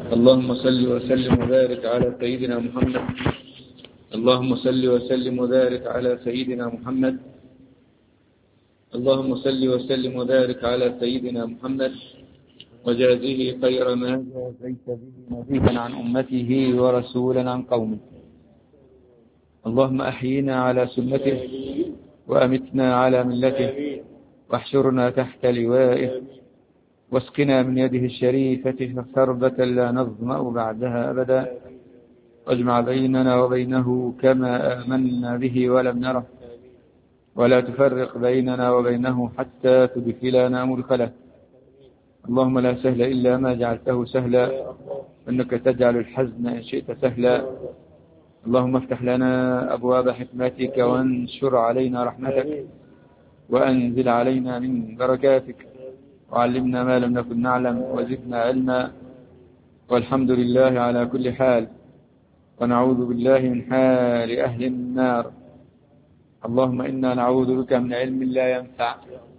اللهم صل وسلم وبارك على سيدنا محمد. اللهم صل وسلم وبارك على سيدنا محمد. اللهم صل وسلم وبارك على سيدنا محمد وجازه خير ما جازيت به نبيا عن أمته ورسولا عن قومه. اللهم أحينا على سنته وأمتنا على ملته واحشرنا تحت لوائه واسقنا من يده الشريفة شربة لا نظمأ بعدها أبدا واجمع بيننا وبينه كما آمنا به ولم نره ولا تفرق بيننا وبينه حتى تدخلنا مدخله. اللهم لا سهل إلا ما جعلته سهلا إنك تجعل الحزن إن شئت سهلا. اللهم افتح لنا أبواب حكمتك وانشر علينا رحمتك وأنزل علينا من بركاتك وعلمنا ما لم نكن نعلم وزدنا علما والحمد لله على كل حال ونعوذ بالله من حال أهل النار. اللهم إنا نعوذ بك من علم لا ينفع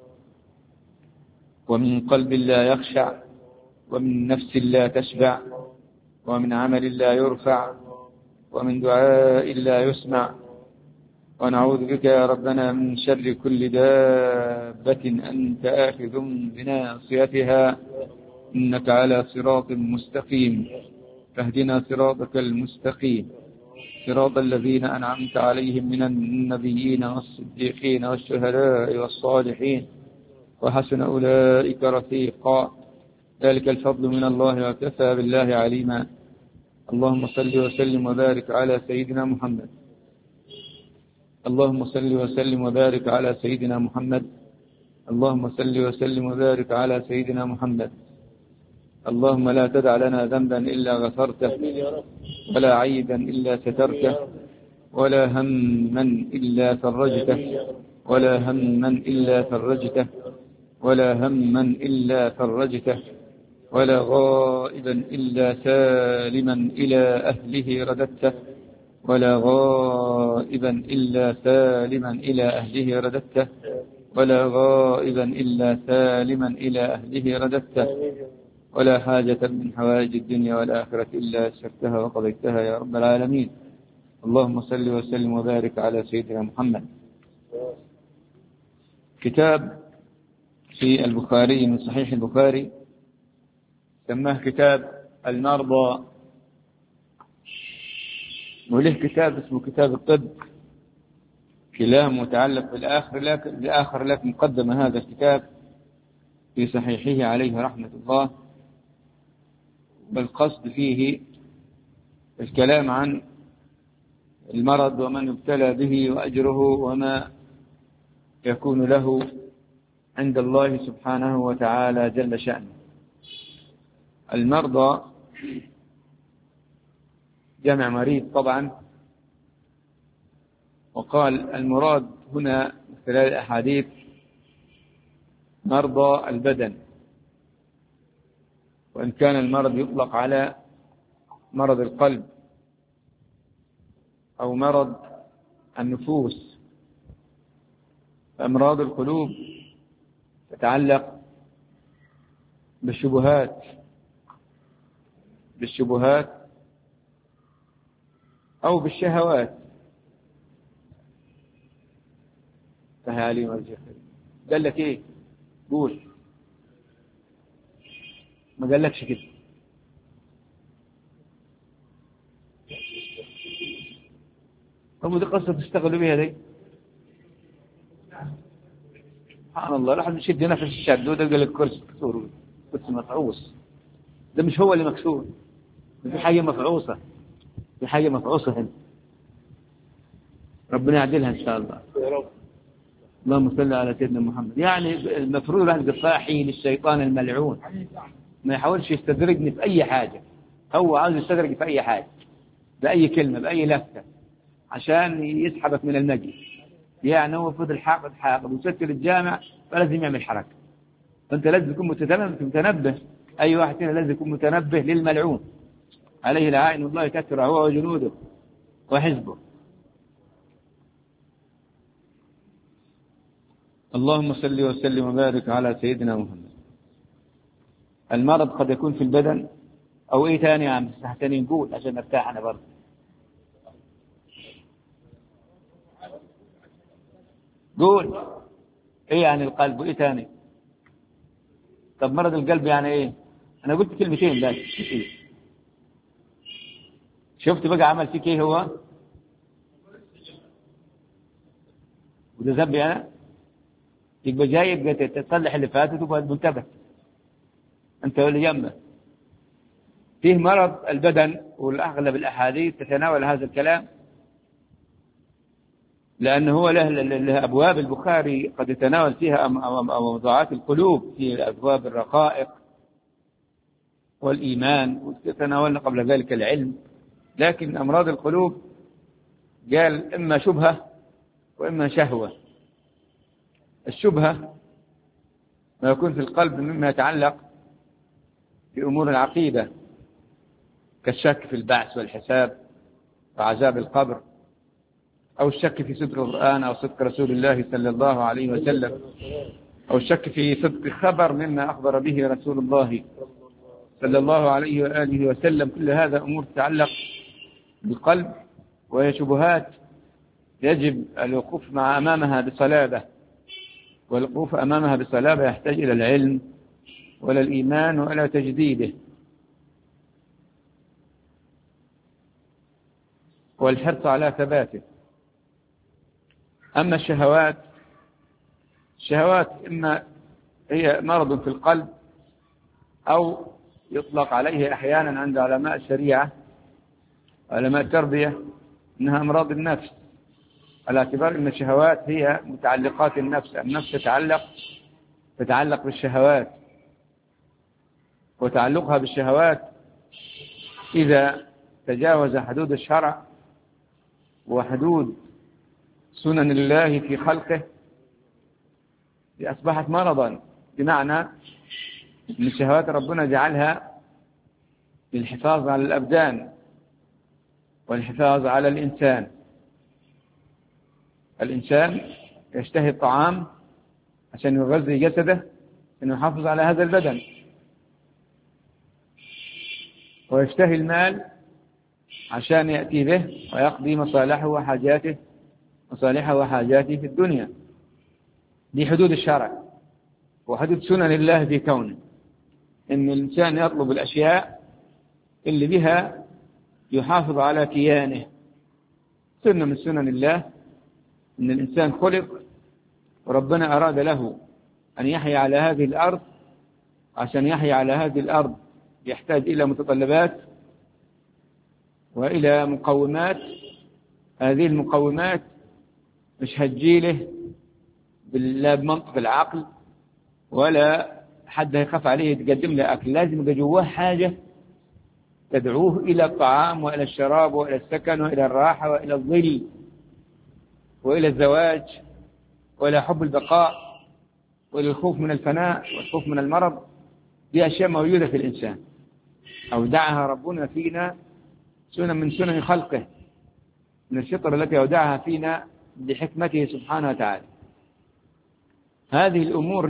ومن قلب لا يخشع ومن نفس لا تشبع ومن عمل لا يرفع ومن دعاء لا يسمع. ونعوذ بك يا ربنا من شر كل دابة أنت آخذ بناصيتها إنك على صراط مستقيم فاهدنا صراطك المستقيم صراط الذين أنعمت عليهم من النبيين والصديقين والشهداء والصالحين وحسن أولئك رفيقا ذلك الفضل من الله وكفى بالله عليما. اللهم صل وسلم وبارك على سيدنا محمد. اللهم صل وسلم وبارك على سيدنا محمد. اللهم صل وسلم وبارك على سيدنا محمد. اللهم لا تدع لنا ذنبا إلا غفرته ولا عيبا إلا سترته ولا هما إلا فرجته ولا هما إلا فرجته ولا هما إلا فرجته ولا غائبا إلا سالما إلى أهله رددته ولا غائبا إلا سالما إلى أهله رددته ولا غائبا إلا سالما إلى أهله رددته ولا حاجة من حوائج الدنيا والآخرة إلا يسرتها وقضيتها يا رب العالمين. اللهم صل وسلم وبارك على سيدنا محمد. كتاب في البخاري من صحيح البخاري سماه كتاب المرضى وله كتاب اسمه كتاب الطب كلاه متعلق بالآخر لكن قدم هذا الكتاب في صحيحه عليه رحمة الله بالقصد فيه الكلام عن المرض ومن يبتلى به وأجره وما يكون له عند الله سبحانه وتعالى جل شأنه. المرضى جمع مريض طبعا وقال المراد هنا من خلال الأحاديث مرضى البدن وإن كان المرض يطلق على مرض القلب أو مرض النفوس. فأمراض القلوب تتعلق بالشبهات أو بالشهوات. فهالي مرجع قال لك إيه؟ قول. ما قال لكش كده. هم دي قصة تشتغلوا بها دي. سبحان الله الواحد يشد نفس الشد وده قال لك كرسي مكسور كرسي مفعوص. ده مش هو اللي مكسور. في حاجة مفعوصة. في حاجة مفعوصة هنا. ربنا يعدلها إن شاء الله. اللهم صل على سيدنا محمد. يعني المفروض الواحد يصاحي للشيطان الملعون ما يحاولش يستدرجني في أي حاجة. هو عاوز يستدرج في أي حاجة بأي كلمة بأي لفتة عشان يسحبك من المجلس. يعني هو فضل حاقد وسكر الجامع فلازم يعمل حركة. فأنت لازم تكون متنبه. أي واحد فينا لازم يكون متنبه للملعون عليه لعائن الله كثر هو وجنوده وحزبه. اللهم صل وسلم وبارك على سيدنا محمد. المرض قد يكون في البدن أو إيه تاني يا عم تاني نقول عشان نرتاح أنا برضه. قول إيه يعني القلب وإيه تاني؟ طب مرض القلب يعني إيه؟ أنا قلت كلمتين بس. شفت بقى عمل فيك إيه هو؟ وده ذنبي أنا؟ يبقى جاي يبقى تصلح اللي فات وتبقى منتبه أنت واللي جنبك. فيه مرض البدن، والأغلب الأحاديث تتناول هذا الكلام، لأنه هو له أبواب. البخاري قد يتناول فيها موضوعات القلوب في أبواب الرقائق والإيمان، وتناولنا قبل ذلك العلم. لكن أمراض القلوب قال إما شبهة وإما شهوة. الشبهة ما يكون في القلب مما يتعلق بأمور العقيدة، كالشك في البعث والحساب وعذاب القبر، أو الشك في صدق القرآن أو صدق رسول الله صلى الله عليه وسلم، أو الشك في صدق خبر مما أخبر به رسول الله صلى الله عليه وآله وسلم. كل هذا أمور تتعلق بالقلب، وهي شبهات يجب الوقوف أمامها بصلابة، والوقوف أمامها بصلابة يحتاج إلى العلم ولا الإيمان ولا تجديده والحرص على ثباته. أما الشهوات إما هي مرض في القلب، أو يطلق عليه أحيانا عند علماء الشريعة علماء التربية إنها أمراض النفس، على اعتبار أن الشهوات هي متعلقات النفس. النفس تتعلق بالشهوات، وتعلقها بالشهوات إذا تجاوز حدود الشرع وحدود سنن الله في خلقه أصبحت مرضا، بمعنى أن الشهوات ربنا جعلها للحفاظ على الأبدان والحفاظ على الإنسان. الإنسان يشتهي الطعام عشان يغذي جسده، أنه يحافظ على هذا البدن، ويشتهي المال عشان يأتي به ويقضي مصالحه وحاجاته في الدنيا. دي حدود الشرع وحدود سنن الله في كونه، إن الإنسان يطلب الأشياء اللي بها يحافظ على كيانه. سنة من سنن الله إن الإنسان خلق وربنا أراد له أن يحيا على هذه الأرض. عشان يحيا على هذه الأرض يحتاج إلى متطلبات وإلى مقومات. هذه المقومات مش هتجيله لا بمنطق العقل، ولا حد يخاف عليه يتقدم له أكل. لازم يبقى جواه حاجة تدعوه إلى الطعام وإلى الشراب وإلى السكن وإلى الراحة وإلى الظل وإلى الزواج وإلى حب البقاء وإلى الخوف من الفناء والخوف من المرض. دي أشياء موجودة في الإنسان، أودعها ربنا فينا سنة من سنن خلقه، من الفطر التي أودعها فينا بحكمته سبحانه وتعالى. هذه الأمور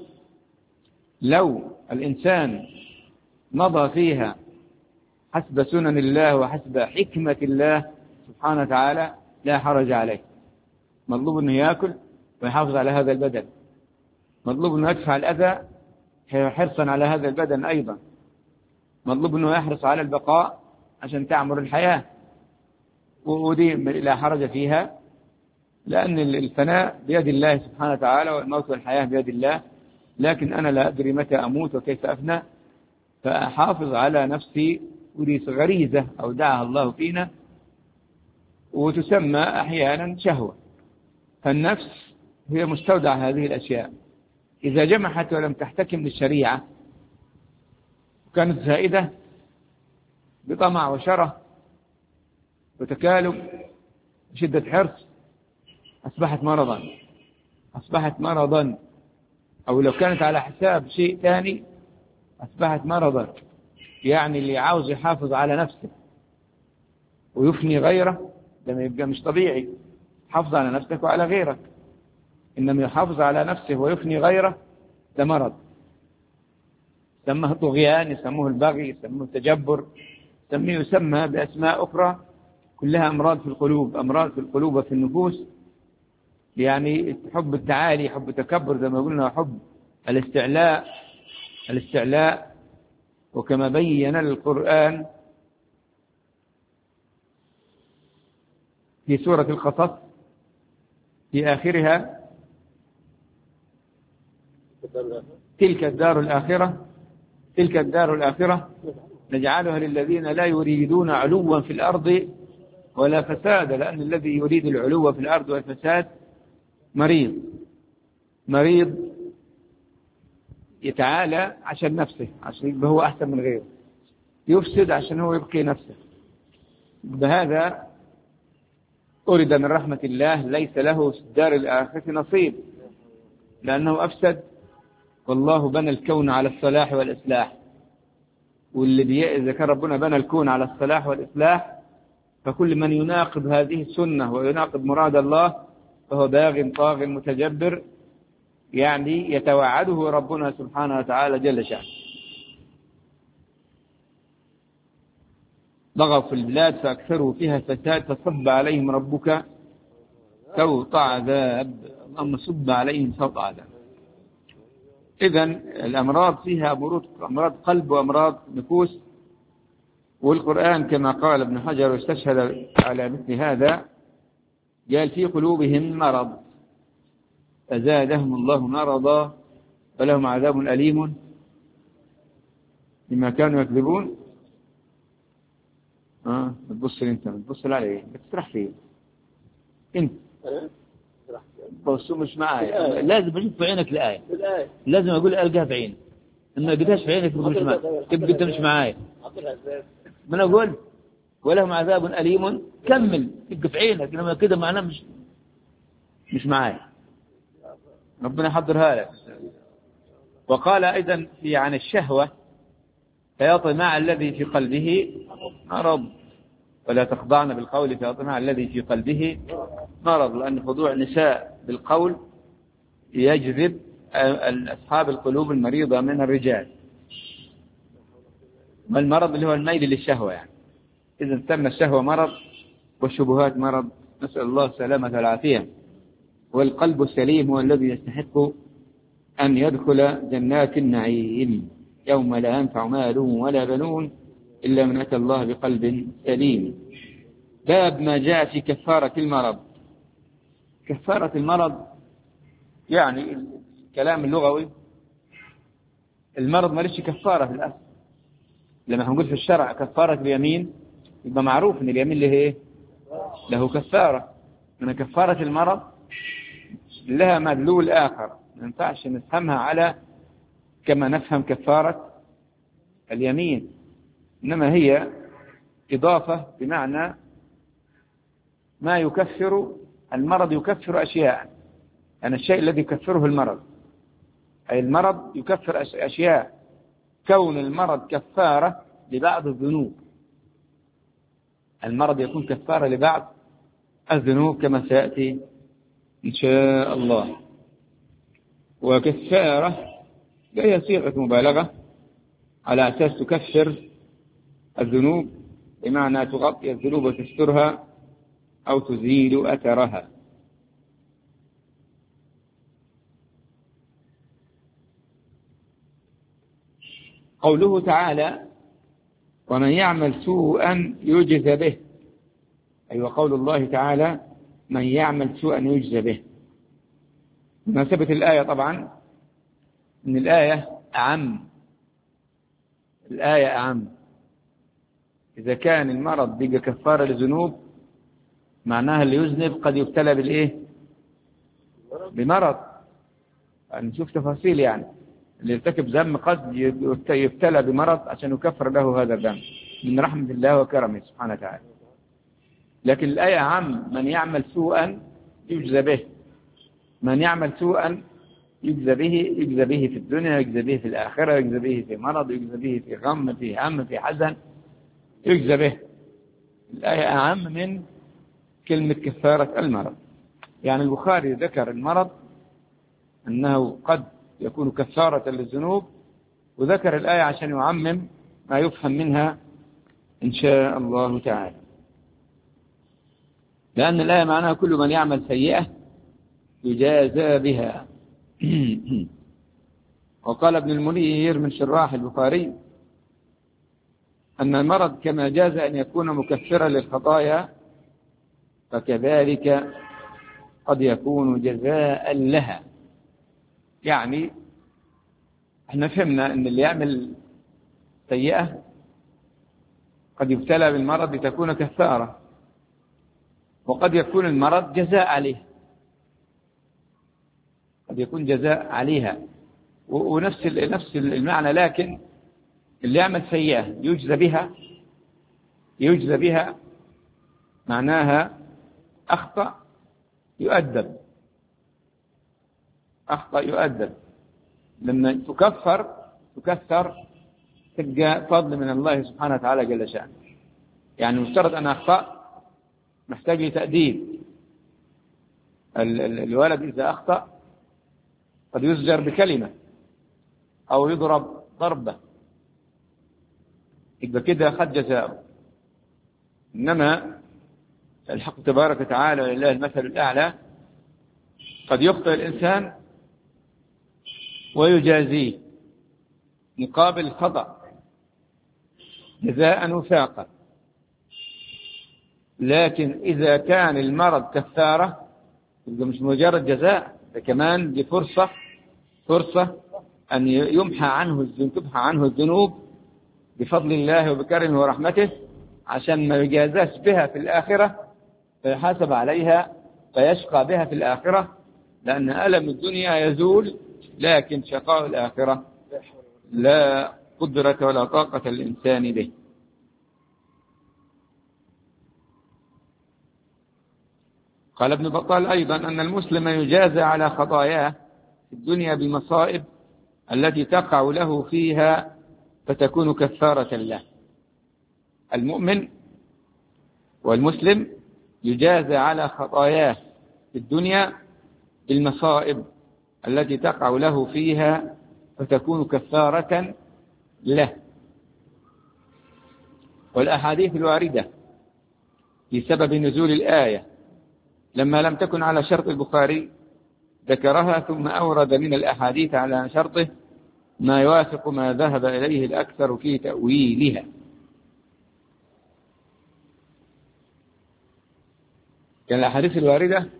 لو الإنسان مضى فيها حسب سنن الله وحسب حكمة الله سبحانه وتعالى لا حرج عليه. مطلوب أنه يأكل ويحافظ على هذا البدن، مطلوب أنه يدفع الأذى حرصا على هذا البدن أيضا، مطلوب أنه يحرص على البقاء عشان تعمر الحياة، ودي لا حرج فيها، لأن الفناء بيد الله سبحانه وتعالى والموت والحياة بيد الله. لكن أنا لا أدري متى أموت وكيف أفنى، فأحافظ على نفسي، ودي غريزة أودعها الله فينا وتسمى أحيانا شهوة. فالنفس هي مستودع هذه الأشياء، إذا جمحت ولم تحتكم للشريعة وكانت زائدة بطمع وشره وتكالب وشدة حرص أصبحت مرضا. أو لو كانت على حساب شيء ثاني أصبحت مرضا. يعني اللي عاوز يحافظ على نفسه ويفني غيره لما يبقى مش طبيعي. حافظ على نفسك وعلى غيرك، إنما يحافظ على نفسه ويفني غيره ده مرض. يسموه طغيان، يسموه البغي، يسموه التجبر، يسمى بأسماء أخرى، كلها أمراض في القلوب، أمراض في القلوب وفي النفوس. يعني حب التعالي، حب التكبر زي ما قلنا، حب الاستعلاء. وكما بين القرآن في سورة القصص في آخرها: تلك الدار الآخرة نجعلها للذين لا يريدون علوا في الأرض ولا فساد. لأن الذي يريد العلو في الأرض والفساد مريض يتعالى عشان نفسه، عشان يبقى هو أحسن من غيره، يفسد عشان هو يبقي نفسه. بهذا أرد من رحمة الله ليس له في الدار الآخرة نصيب، لأنه أفسد. والله بنى الكون على الصلاح والإصلاح، إذا كان ربنا بنى الكون على الصلاح والإصلاح، فكل من يناقض هذه السنة ويناقض مراد الله فهو باغ طاغ متجبر، يعني يتوعده ربنا سبحانه وتعالى جل شأنه. ضغوا في البلاد فأكثروا فيها فساد فصب عليهم ربك سوط عذاب. اللهم صب عليهم سوط عذاب. إذن الأمراض فيها أمراض قلب وأمراض نفوس. والقرآن كما قال ابن حجر واستشهد على مثل هذا قال: في قلوبهم مرض فزادهم الله مرضا ولهم عذاب أليم بما كانوا يكذبون. بتبص لي انت، بتبص لي علي، بتسرح فيه انت، بصوا مش معايا. لازم اشوف في عينك الآية، لازم اقول القاها في عينك. اما قداش في عينك مش معايا، تبقى انت مش معايا. ما انا اقول ولهم عذاب أليم، كمل تبقى في عينك، لما كده معناه مش معايا. ربنا يحضرها لك. وقال ايضا عن الشهوة: فيطمع الذي في قلبه مرض ولا تخضعن بالقول فيطمع الذي في قلبه مرض. لأن خضوع النساء بالقول يجذب أصحاب القلوب المريضة من الرجال، والمرض اللي هو الميل للشهوة. يعني إذا تم الشهوة مرض والشبهات مرض، نسأل الله السلامة والعافية. والقلب السليم هو الذي يستحق أن يدخل جنات النعيم يوم لا ينفع مال ولا بنون إلا من أتى الله بقلب سليم. باب ما جاء في كفارة المرض. كفارة المرض يعني الكلام اللغوي، المرض ما ليش كفارة في الأصل. لما هنقول في الشرع كفارة اليمين، يبقى معروف أن اليمين له كفارة. من كفارة المرض لها مدلول آخر، ما ينفعش نفهمها على كما نفهم كفارة اليمين، إنما هي إضافة بمعنى ما يكفر المرض. يكفر أشياء، يعني الشيء الذي يكفره المرض، أي المرض يكفر أشياء. كون المرض كفارة لبعض الذنوب، المرض يكون كفارة لبعض الذنوب كما سيأتي إن شاء الله. وكفارة هي صيغة مبالغة على أساس تكفر الذنوب، بمعنى تغطي الذنوب وتسترها أو تزيل أثرها. قوله تعالى: ومن يعمل سوءا يجزى به. أي وقول الله تعالى: من يعمل سوءا يجزى به. مناسبة الآية طبعا إن الآية أعم. إذا كان المرض بيجي كفارة للذنوب، معناها اللي يذنب قد يبتلى بمرض. نشوف تفاصيل، يعني اللي يرتكب ذنب قد يبتلى بمرض عشان يكفر له هذا الذنب من رحمة الله وكرمه سبحانه وتعالى. لكن الآية عام: من يعمل سوءا يجزى به. من يعمل سوءا يجزى به في الدنيا، يجزى به في الآخرة، يجزى به في مرض، يجزى به في غم، في هم، في حزن، يجزى به. الآية أعم من كلمة كفارة المرض. يعني البخاري ذكر المرض أنه قد يكون كفارة للذنوب، وذكر الآية عشان يعمم ما يفهم منها إن شاء الله تعالى، لأن الآية معناها كل من يعمل سيئة يجازى بها. وقال ابن المنير من شراح البخاري أن المرض كما جاز أن يكون مكفرا للخطايا فكذلك قد يكون جزاء لها. يعني احنا فهمنا أن اللي يعمل سيئة قد يبتلى بالمرض لتكون كفارة، وقد يكون المرض جزاء عليه، قد يكون جزاء عليها ونفس المعنى. لكن اللي يعمل سيئة يجزى بها معناها أخطأ يؤدب، لما تكثر تلقى فضل من الله سبحانه وتعالى جل شأنه. يعني مفترض أن أخطأ محتاج لتأديب. الولد إذا أخطأ قد يزجر بكلمة أو يضرب ضربة، يبقى كده أخذ جزاءه. إنما الحق تبارك وتعالى ولله المثل الأعلى قد يخطئ الإنسان ويجازيه مقابل الخطأ جزاء وفاقا. لكن إذا كان المرض كفارة يبقى مش مجرد جزاء، ده كمان دي فرصة أن تمحى عنه الذنوب بفضل الله وبكرمه ورحمته، عشان ما يجازاش بها في الآخرة فيحاسب عليها فيشقى بها في الآخرة، لأن ألم الدنيا يزول لكن شقاء الآخرة لا قدرة ولا طاقة للإنسان به. قال ابن بطال أيضا أن المسلم يجازى على خطاياه في الدنيا بالمصائب التي تقع له فيها فتكون كفارة له. المؤمن والمسلم يجازى على خطاياه في الدنيا بالمصائب التي تقع له فيها فتكون كفارة له. والأحاديث الواردة في سبب نزول الآية لما لم تكن على شرط البخاري ذكرها، ثم أورد من الأحاديث على شرطه ما يوافق ما ذهب إليه الأكثر في تأويلها. كان الأحاديث الواردة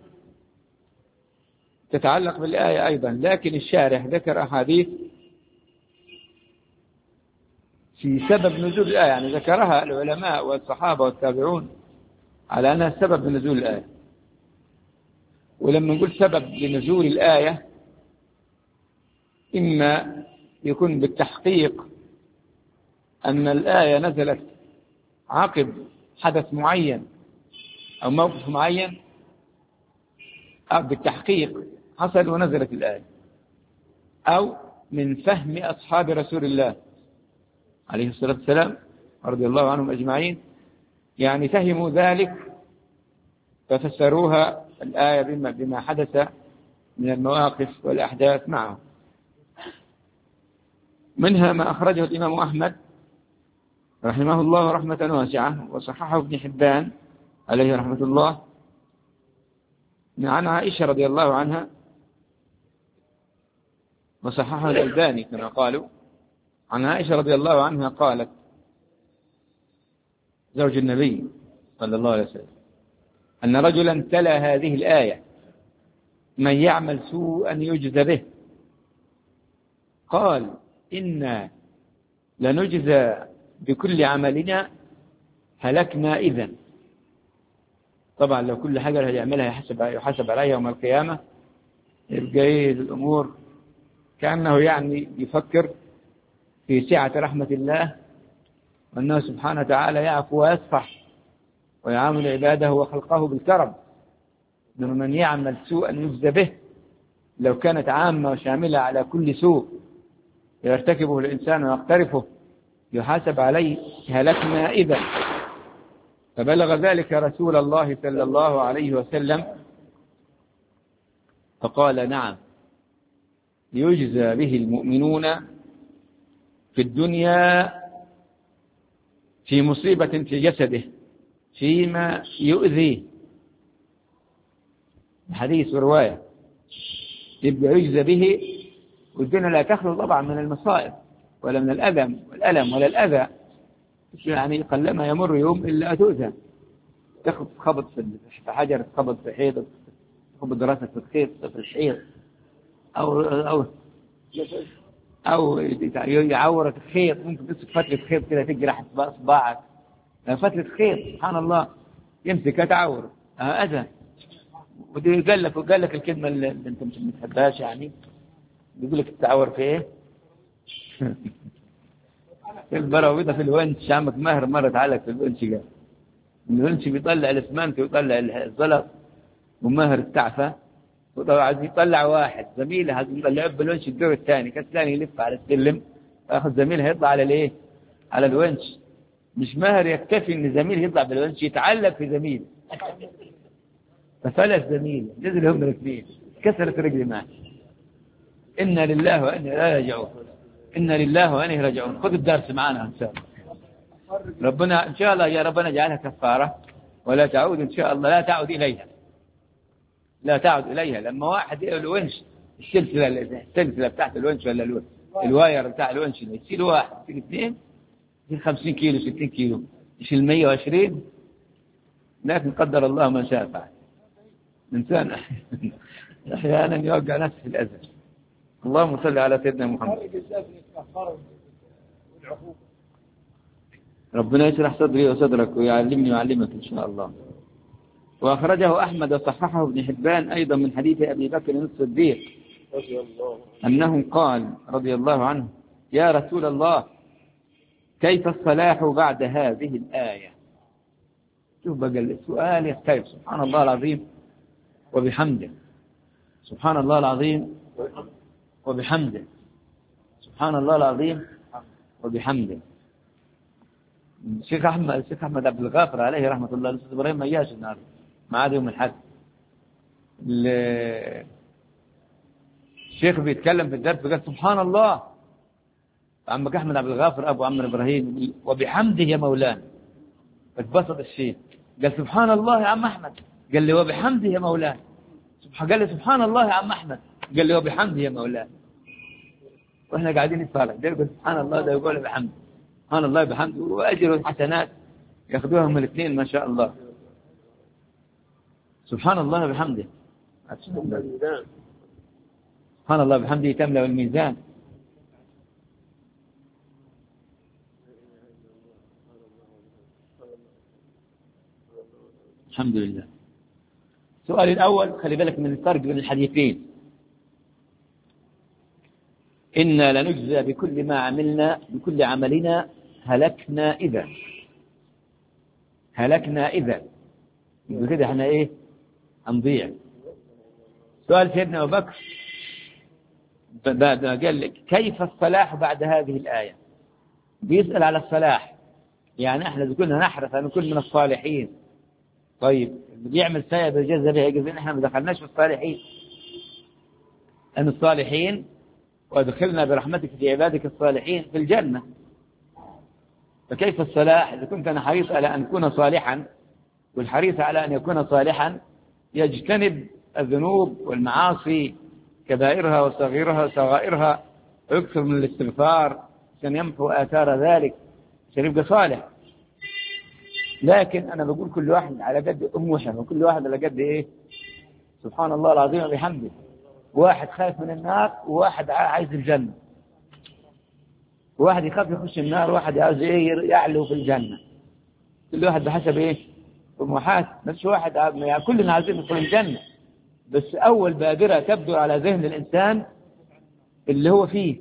تتعلق بالآية أيضا، لكن الشارح ذكر أحاديث في سبب نزول الآية، يعني ذكرها العلماء والصحابة والتابعون على أنها سبب نزول الآية. ولما نقول سبب لنزول الآية إما يكون بالتحقيق أن الآية نزلت عقب حدث معين أو موقف معين، أو بالتحقيق حصل ونزلت الآية، أو من فهم أصحاب رسول الله عليه الصلاة والسلام رضي الله عنهم أجمعين، يعني فهموا ذلك ففسروها الآية بما حدث من المواقف والأحداث معه. منها ما أخرجه الإمام أحمد رحمه الله رحمة واسعة وصححه ابن حبان عليه رحمة الله عن عائشة رضي الله عنها، وصححه الألباني كما قالوا، عن عائشة رضي الله عنها قالت زوج النبي صلى الله عليه وسلم أن رجلا تلا هذه الآية من يعمل سوءا يجزى به، قال إنا لنجزى بكل عملنا هلكنا إذن. طبعا لو كل حاجة يعملها يحاسب عليها يوم القيامة، يبقى الأمور كأنه يعني يفكر في سعة رحمة الله، وأنه سبحانه وتعالى يعفو ويصفح ويعامل عباده وخلقه بالكرم. إنما من يعمل سوءا يجزى به، لو كانت عامة وشاملة على كل سوء يرتكبه الإنسان ويقترفه يحاسب عليه هلكنا إذا. فبلغ ذلك رسول الله صلى الله عليه وسلم فقال نعم يجزى به المؤمنون في الدنيا في مصيبة في جسده فيما يؤذيه، حديث ورواية، يبقى يجزى به. والدنيا لا تخلو طبعا من المصائب ولا من الألم ولا الأذى، يعني قلما يمر يوم إلا أتؤذى، تاخذ خبط في حجر، تخبط في حيط، تخبط راسك في الحيط، أو يعورك خيط، ممكن تمسك فتلة خيط كده تجرح إصبعك، فتلة خيط سبحان الله يمسكها تعور، أذى. ودي قال لك الكلمة اللي أنت مش بتحبهاش، يعني بيقول لك التعور في إيه؟ في البراويضة في الونش، عمك ماهر مرة تعلق في الونش، قال الونش بيطلع الاسمنت ويطلع الزلط، وماهر التعفى وطبعا يطلع واحد زميله عايز يطلع بالونش الدور الثاني، كان يلف على السلم، ياخذ زميله يطلع على الايه؟ على الونش. مش ماهر يكتفي ان زميله يطلع بالونش، يتعلق في زميله، ففلت زميله، نزل هم الاثنين، كسرت رجلي معه. إنا لله وإنا إليه راجعون، إنا لله وإنا إليه راجعون. خذ الدرس معنا إن شاء الله، ربنا إن شاء الله يا ربنا اجعلها كفارة ولا تعود إن شاء الله، لا تعود إليها. لما واحد الونش السلسلة بتاعت الونش ولا الواير بتاع الونش يشيل واحد، يشيل اثنين، يشيل 50 كيلو 60 كيلو، يشيل 120، لكن قدر الله ما شاء فعل. الإنسان أحيانا يوقع نفسه في الأذى. اللهم صل على سيدنا محمد. ربنا يشرح صدري وصدرك ويعلمني ويعلمك إن شاء الله. وأخرجه أحمد وصححه ابن حبان أيضا من حديث أبي بكر الصديق أنه قال رضي الله عنه: يا رسول الله كيف الصلاح بعد هذه الآية؟ شوف بقى السؤال يختلف، سبحان الله العظيم وبحمده، سبحان الله العظيم وبحمده، سبحان الله العظيم وبحمده. الشيخ أحمد عبد الغافر عليه رحمة الله، الأستاذ إبراهيم ما جاش النهارده، معاد يوم الحد. الشيخ بيتكلم في الدرس قال سبحان الله، عمك أحمد عبد الغافر أبو عمرو إبراهيم وبحمده يا مولانا. اتبسط الشيخ قال سبحان الله يا عم أحمد، قال لي وبحمده يا مولانا. قال لي سبحان الله يا عم أحمد، قال لي وبحمده يا مولانا. واحنا قاعدين نتفرج، ده يقول سبحان الله، ده يقول بحمده، سبحان الله بحمده، واجر الحسنات ياخذوهم الاثنين ما شاء الله. سبحان الله بحمده، سبحان الله بحمده تملأ الميزان. الحمد لله. السؤال الأول، خلي بالك من الفرق بين الحديثين. إنا لنجزى بكل ما عملنا، بكل عملنا هلكنا إذا يقول كده احنا ايه؟ هنضيع. سؤال سيدنا أبو بكر قال لك كيف الصلاح بعد هذه الآية؟ بيسأل على الصلاح، يعني احنا إذا كنا نحرص أن نكون من الصالحين، طيب اللي يعمل سيئة بالجزء بها يقول احنا ما دخلناش في الصالحين، أن الصالحين وادخلنا برحمتك في عبادك الصالحين في الجنة. فكيف الصلاح إذا كنت أنا حريص على أن أكون صالحا، والحريص على أن يكون صالحا يجتنب الذنوب والمعاصي كبائرها وصغائرها ويكثر من الاستغفار عشان يمحو آثار ذلك عشان يبقى صالح. لكن أنا بقول كل واحد على قد أموحه، وكل واحد على قد إيه؟ سبحان الله العظيم وبحمده. واحد خايف من النار، وواحد عايز الجنة، وواحد يخاف يخش النار، وواحد عايز إيه؟ يعلو في الجنة. كل واحد بحسب إيه؟ طموحات. مش واحد يعني كلنا عايزين ندخل الجنة، بس أول بادرة تبدو على ذهن الإنسان اللي هو فيه،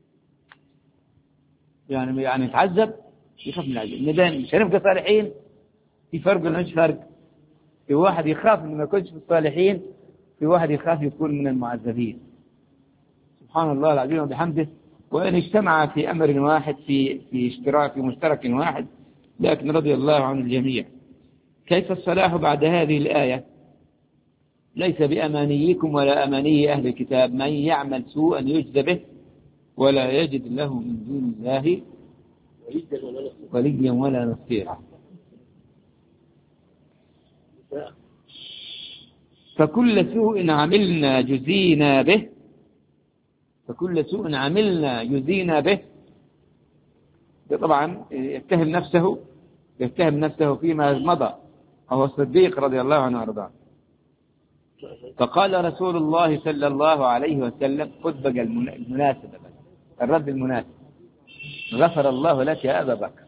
يعني يتعذب يخاف من العذاب. ندان مش هنبقى صالحين، في فرق ولا مش فرق؟ في واحد يخاف إنه ما يكونش في الصالحين، في واحد يخاف يكون من المعذبين. سبحان الله العظيم وبحمده. وإن اجتمع في أمر واحد، في مشترك واحد، لكن رضي الله عن الجميع. كيف الصلاح بعد هذه الآية؟ ليس بأمانيكم ولا أماني أهل الكتاب، من يعمل سوءا يجزى به ولا يجد له من دون الله وليا ولا نصيرا. فكل سوء عملنا جزينا به، فكل سوء عملنا جزينا به. طبعا يتهم نفسه فيما مضى، وهو الصديق رضي الله عنه وارضاه. فقال رسول الله صلى الله عليه وسلم، خذ بقى المناسبة، الرد المناسب: غفر الله لك يا أبا بكر.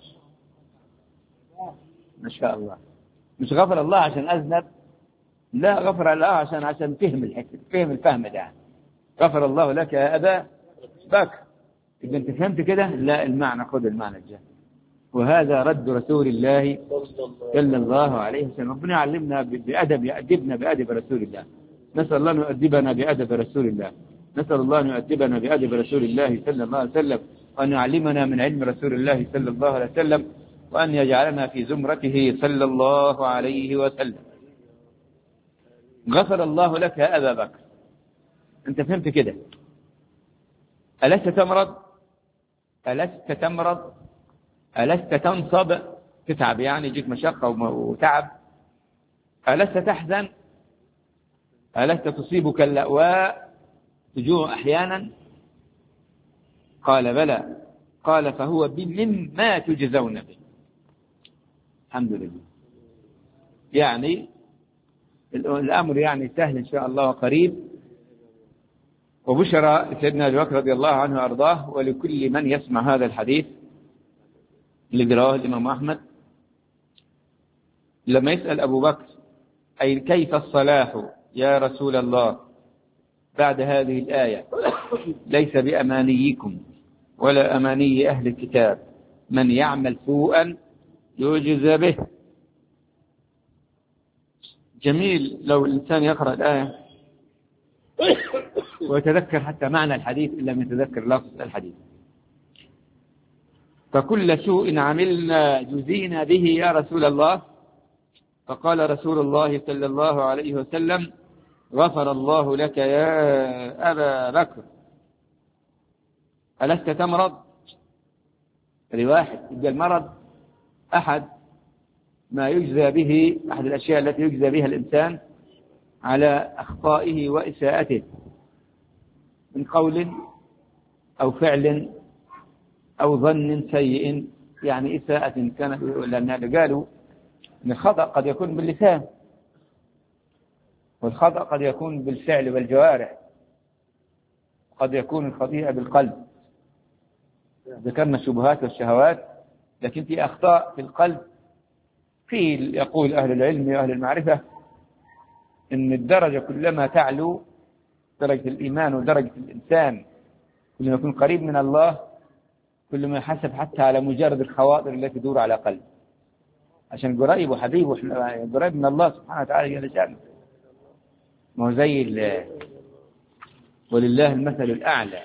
ما شاء الله، مش غفر الله عشان أذنب، لا، غفر الله عشان فهم الفهم ده. غفر الله لك يا أبا بكر. إذا أنت فهمت كده، لا، المعنى، خذ المعنى الجاي. وهذا رد رسول الله صلى الله عليه وسلم. ربنا يعلمنا بأدب، يأدبنا بأدب رسول الله. نسأل الله أن يؤدبنا بأدب رسول الله، نسأل الله أن يؤدبنا بأدب رسول الله صلى الله عليه وسلم، وأن يعلمنا من علم رسول الله صلى الله عليه وسلم، وأن يجعلنا في زمرته صلى الله عليه وسلم. غفر الله لك يا أبا بكر. أنت فهمت كده؟ ألست تمرض؟ ألست تمرض؟ ألست تنصب، تتعب يعني، يجيك مشقة وتعب؟ ألست تحزن؟ ألست تصيبك اللأواء، تجوع أحيانا؟ قال بلى. قال فهو مما تجزون به. الحمد لله. يعني الأمر يعني سهل إن شاء الله وقريب. وبشرى سيدنا أبي بكر رضي الله عنه وأرضاه، ولكل من يسمع هذا الحديث الذي رواه الإمام أحمد. لما يسأل أبو بكر أي كيف الصلاح يا رسول الله بعد هذه الآية؟ ليس بأمانيكم ولا أماني أهل الكتاب، من يعمل سوءا يجزى به. جميل لو الإنسان يقرأ الآية ويتذكر حتى معنى الحديث إن لم يتذكر لفظ الحديث. فكل سوء عملنا جزينا به يا رسول الله. فقال رسول الله صلى الله عليه وسلم: غفر الله لك يا أبا بكر. ألست تمرض؟ لواحد يبقى المرض أحد ما يجزى به، أحد الأشياء التي يجزى بها الإنسان على أخطائه وإساءته من قول أو فعل أو ظن سيء، يعني إساءة كان، لأن قالوا أن الخطأ قد يكون باللسان، والخطأ قد يكون بالفعل والجوارح، قد يكون الخطيئة بالقلب. ذكرنا الشبهات والشهوات، لكن في أخطاء في القلب. في يقول أهل العلم وأهل المعرفة إن الدرجة كلما تعلو درجة الإيمان ودرجة الإنسان، كلما يكون قريب من الله، كلما يحسب حتى على مجرد الخواطر التي تدور على قلب، عشان قريب وحبيب قريب من الله سبحانه وتعالى جل شأنه. ما هو زي ولله المثل الأعلى،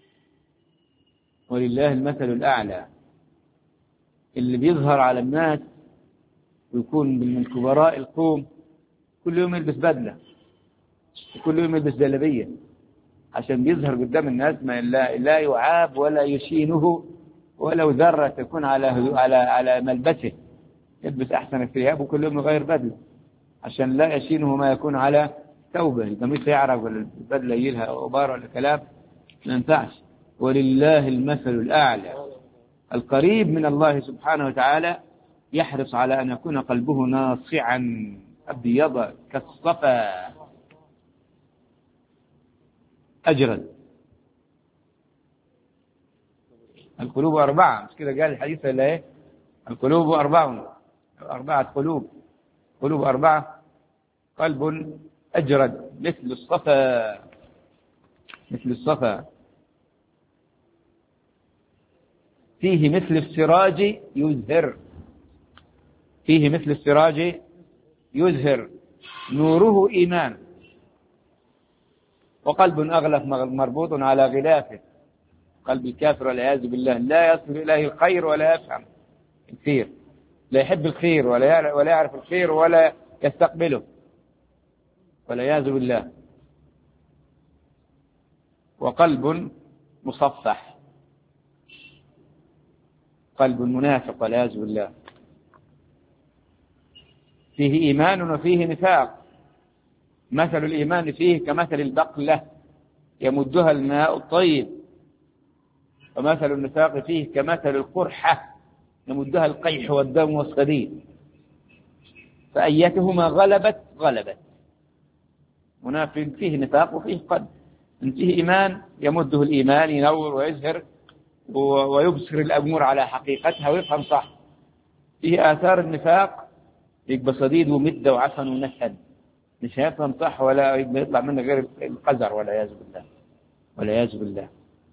ولله المثل الأعلى. اللي بيظهر على الناس ويكون من كبراء القوم كل يوم يلبس بدلة وكل يوم يلبس جلابية عشان بيظهر قدام الناس، ما لا يعاب ولا يشينه ولو ذرة تكون على ملبسه. يلبس أحسن الثياب وكل يوم يغير بدلة عشان لا يشينه ما يكون على ثوبه. القميص يعرف ولا البدلة يلها غبار ولا كلام، ما ينفعش. ولله المثل الأعلى. القريب من الله سبحانه وتعالى يحرص على أن يكون قلبه ناصعا أبيض كالصفا أجرد. القلوب أربعة، مش كده قال الحديث ولا إيه؟ القلوب أربعة قلوب. قلوب أربعة: قلب أجرد مثل الصفا، مثل الصفا، فيه مثل السراج يزهر، فيه مثل السراج يزهر نوره إيمان. وقلب أغلف مربوط على غلافه، قلب الكافر والعياذ بالله لا يصل إليه الخير ولا يفهم الخير، لا يحب الخير ولا يعرف الخير ولا يستقبله والعياذ بالله. وقلب مصفح قلب المنافق والعياذ بالله، فيه إيمان وفيه نفاق. مثل الإيمان فيه كمثل البقلة يمدها الماء الطيب، ومثل النفاق فيه كمثل القرحة يمدها القيح والدم والصديد، فأيتهما غلبت غلبت. منافق فيه نفاق وفيه قلب، فيه إيمان يمده الإيمان ينور ويزهر ويبصر الأمور على حقيقتها ويفهم صح. فيه آثار النفاق يبقى صديد ومدة وعفن ونسد، مش هيفهم صح ولا يطلع منه غير القذر والعياذ بالله والعياذ بالله.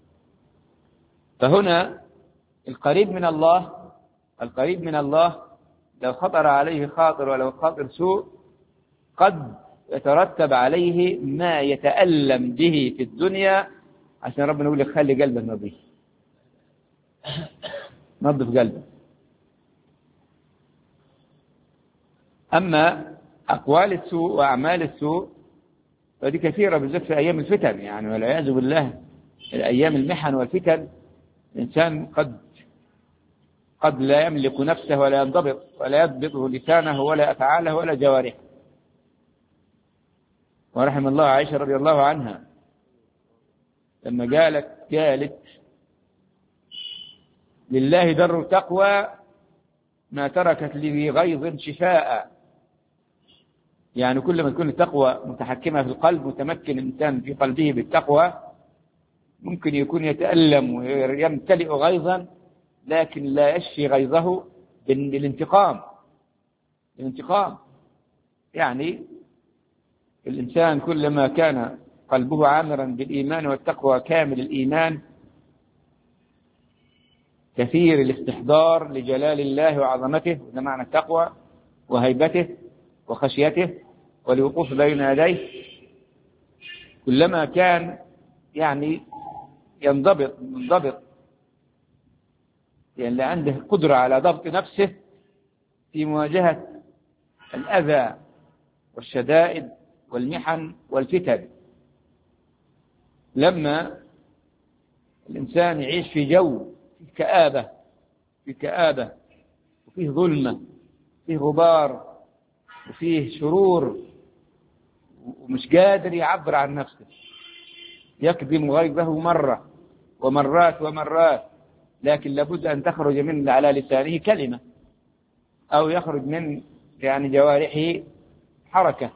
فهنا القريب من الله لو خطر عليه خاطر ولو خاطر سوء قد يترتب عليه ما يتألم به في الدنيا، عشان ربنا يقول لك خلي قلبك نظيف، نظف قلبك. أما أقوال السوء وأعمال السوء فدي كثيرة بالذات في أيام الفتن يعني والعياذ بالله. الأيام المحن والفتن الإنسان قد لا يملك نفسه ولا ينضبط ولا يضبط لسانه ولا أفعاله ولا جوارحه. ورحم الله عائشة رضي الله عنها لما قالت لله در تقوى ما تركت لي غيظ شفاء. يعني كل ما تكون التقوى متحكمة في القلب، متمكن الإنسان في قلبه بالتقوى، ممكن يكون يتألم ويمتلئ غيظا لكن لا يشفي غيظه بالانتقام. يعني الإنسان كلما كان قلبه عامرا بالإيمان والتقوى كامل الإيمان كثير الاستحضار لجلال الله وعظمته، وده معنى التقوى، وهيبته وخشيته والوقوف بين يديه، كلما كان يعني منضبط يعني عنده قدرة على ضبط نفسه في مواجهة الأذى والشدائد والمحن والفتن. لما الإنسان يعيش في جو في كآبة وفيه ظلمة وفيه غبار وفيه شرور ومش قادر يعبر عن نفسه، يكظم غيظه مرة ومرات، لكن لابد أن تخرج من على لسانه كلمة أو يخرج من يعني جوارحه حركة.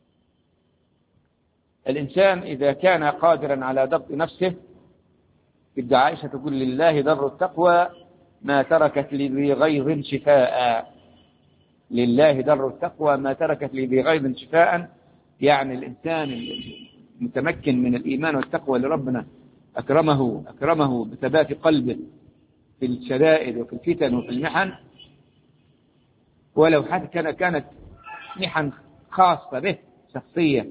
الإنسان إذا كان قادرا على ضبط نفسه، بدأ عائشة تقول لله در التقوى ما تركت لذي غيظ شفاء. لله در التقوى ما تركت لذي غيظ شفاء، يعني الإنسان المتمكن من الإيمان والتقوى لربنا أكرمه بثبات قلبه في الشدائد وفي الفتن وفي المحن، ولو حتى كانت محن خاصة به شخصية،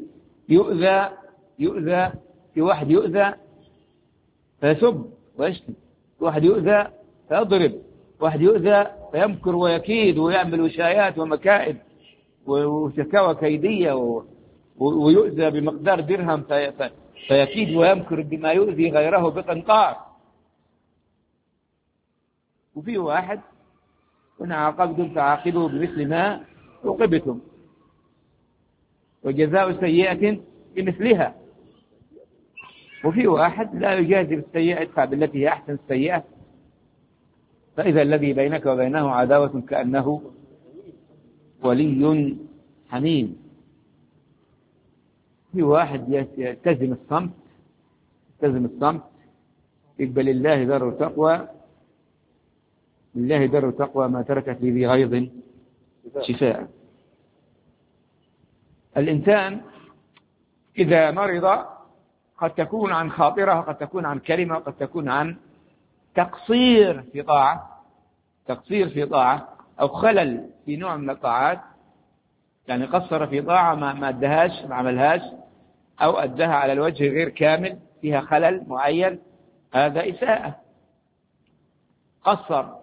يؤذى في واحد يؤذى فيسب ويشتم، واحد يؤذى فيضرب، واحد يؤذى فيمكر ويكيد ويعمل وشايات ومكائد وشكاوى كيدية، ويؤذى بمقدار درهم فيكيد ويمكر بما يؤذي غيره بقنطار. وفي واحد إن عاقبتم فعاقبوا بمثل ما عوقبتم وجزاء سيئة بمثلها. وفي واحد لا يجازي بالسيئة ادفع بالتي هي أحسن السيئة، فإذا الذي بينك وبينه عداوة كأنه ولي حميم. في واحد يلتزم الصمت، يقبل لله در التقوى، لله در التقوى ما تركت لذي غيظ شفاء. الإنسان إذا مرض قد تكون عن خاطرة، قد تكون عن كلمة، قد تكون عن تقصير في طاعة أو خلل في نوع من الطاعات، يعني قصر في طاعة ما أدهاش ما عملهاش، أو أدها على الوجه غير كامل فيها خلل معين، هذا إساءة، قصر.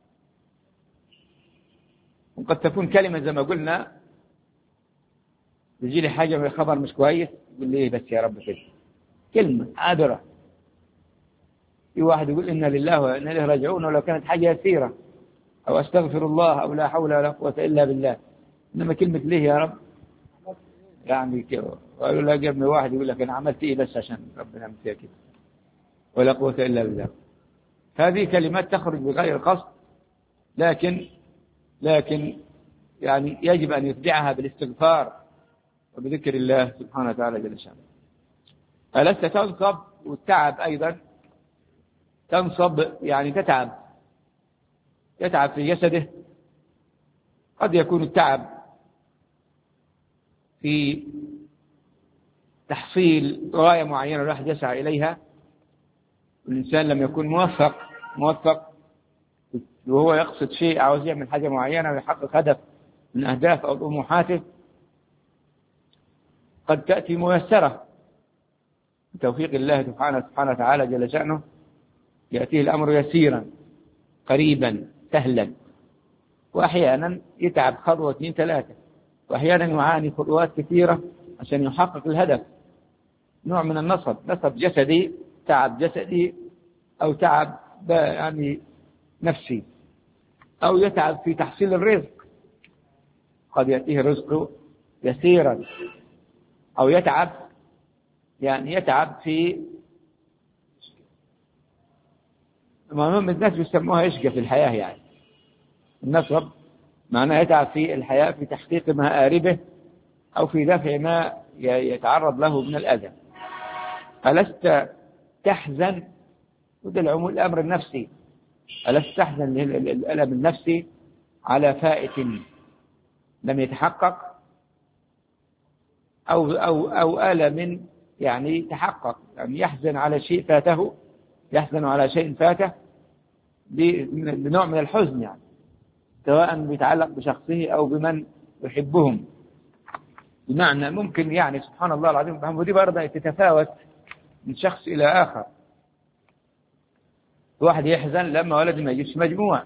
وقد تكون كلمة زي ما قلنا يجي لي حاجة من خبر مش كويس، يقول لي بس يا رب كده كلمة عابرة، في واحد يقول إنا لله وإنا إليه راجعون ولو كانت حاجة يسيرة، أو أستغفر الله، أو لا حول ولا قوة إلا بالله. إنما كلمة ليه يا رب يعني كده. وقالوا لا جبني واحد يقول لك أنا عملت إيه بس عشان ربنا عمل فيها كده، ولا قوة إلا بالله. هذه كلمات تخرج بغير قصد، لكن يعني يجب أن يتبعها بالاستغفار وبذكر الله سبحانه وتعالى جل شأنه. ألست تنصب؟ والتعب أيضا تنصب يعني يتعب في جسده. قد يكون التعب في تحصيل غاية معينة الواحد يسعى إليها، والإنسان لم يكون موفق وهو يقصد شيء، عاوز يعمل حاجة معينة ويحقق هدف من أهداف أو طموحاته، قد تأتي ميسرة بتوفيق الله سبحانه وتعالى جل شأنه، يأتيه الأمر يسيرا قريبا سهلا. وأحيانا يتعب خطوة 2 3، وأحيانا يعاني خطوات كثيرة عشان يحقق الهدف. نوع من نصب جسدي، تعب جسدي، أو تعب يعني نفسي، أو يتعب في تحصيل الرزق، قد يأتيه الرزق يسيرا، أو يتعب في الناس يسموها إشقى في الحياة. يعني النصب معناه يتعب في الحياة في تحقيق مآربه أو في دفع ما يتعرض له من الأذى. ألست تحزن؟ وده الأمر النفسي. ألست تحزن الألم النفسي على فائت لم يتحقق، أو ألم يعني تحقق، يعني يحزن على شيء فاته، يحزن على شيء فاته بنوع من الحزن، يعني سواء بيتعلق بشخصه أو بمن يحبهم. بمعنى ممكن يعني سبحان الله العظيم، ودي برضه تتفاوت من شخص إلى آخر. في واحد يحزن لما ولد ما يجيبش مجموع،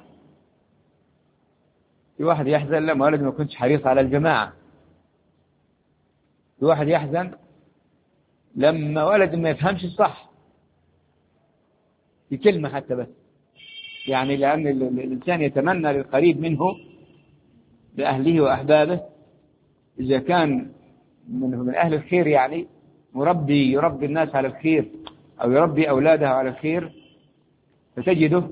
في واحد يحزن لما ولد ما يكونش حريص على الجماعة، في واحد يحزن لما ولد ما يفهمش الصح في كلمة حتى بس، يعني لأن الإنسان يتمنى للقريب منه بأهله وأحبابه إذا كان من أهل الخير، يعني يربي الناس على الخير أو يربي أولاده على الخير، فتجده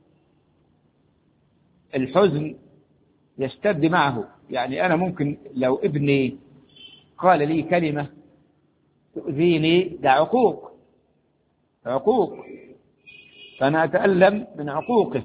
الحزن يشتد معه. يعني أنا ممكن لو ابني قال لي كلمة تؤذيني، ده عقوق، فأنا أتألم من عقوقه.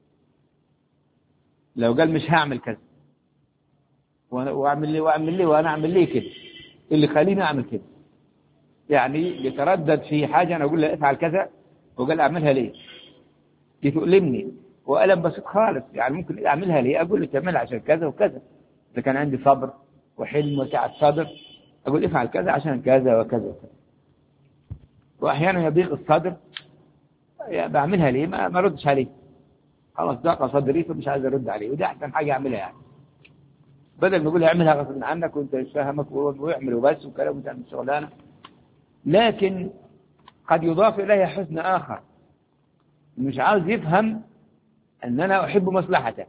لو قال مش هعمل كذا وأعمل لي وأنا أعمل لي كده، اللي خليني أعمل كده، يعني يتردد في حاجة أنا أقول له افعل كذا وقال أعملها ليه، دي تؤلمني، وألم بسيط خالص. يعني ممكن أعملها ليه، أقول له تعملها عشان كذا وكذا. إذا كان عندي صبر وحلم وسعة صدر أقول افعل كذا عشان كذا وكذا وكذا. وأحيانا يضيق الصدر، بعملها ليه، ما ردش عليه، خلاص ضاق صدري فمش عايز أرد عليه، وده أحسن حاجة أعملها. يعني بدل ما يقول اعملها غصب عنك وأنت مش فاهمك ويعمل وبس وكلام وتعمل شغلانة. لكن قد يضاف إليها حزن آخر، مش عاوز يفهم أن أنا أحب مصلحته.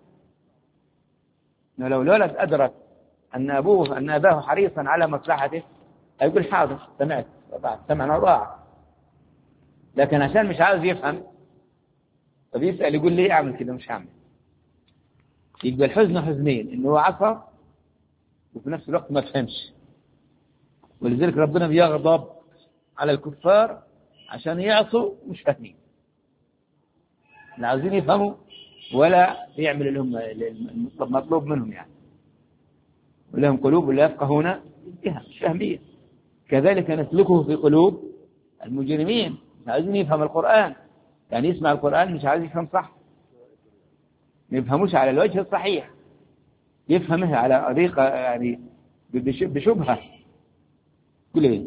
لو الولد أدرك أن أباه حريصا على مصلحته يقول حاضر سمعت وطاعت، سمعنا وطاعة. لكن عشان مش عاوز يفهم فبيسأل يقول لي أعمل كده مش هعمل. يبقى الحزن حزنين، إنه هو عصى وفي نفس الوقت ما فهمش. ولذلك ربنا بيغضب على الكفار عشان يعصوا مش فاهمين، لا عاوزين يفهموا ولا يعمل لهم المطلوب منهم. يعني ولهم قلوب لا يفقهون بها، مش فاهمين. كذلك نسلكه في قلوب المجرمين، مش عايزين يفهم القرآن، يعني يسمع القرآن مش عايز يفهم صح، ما يفهموش على الوجه الصحيح، يفهمها على طريقة يعني بشبهة. كل ايه؟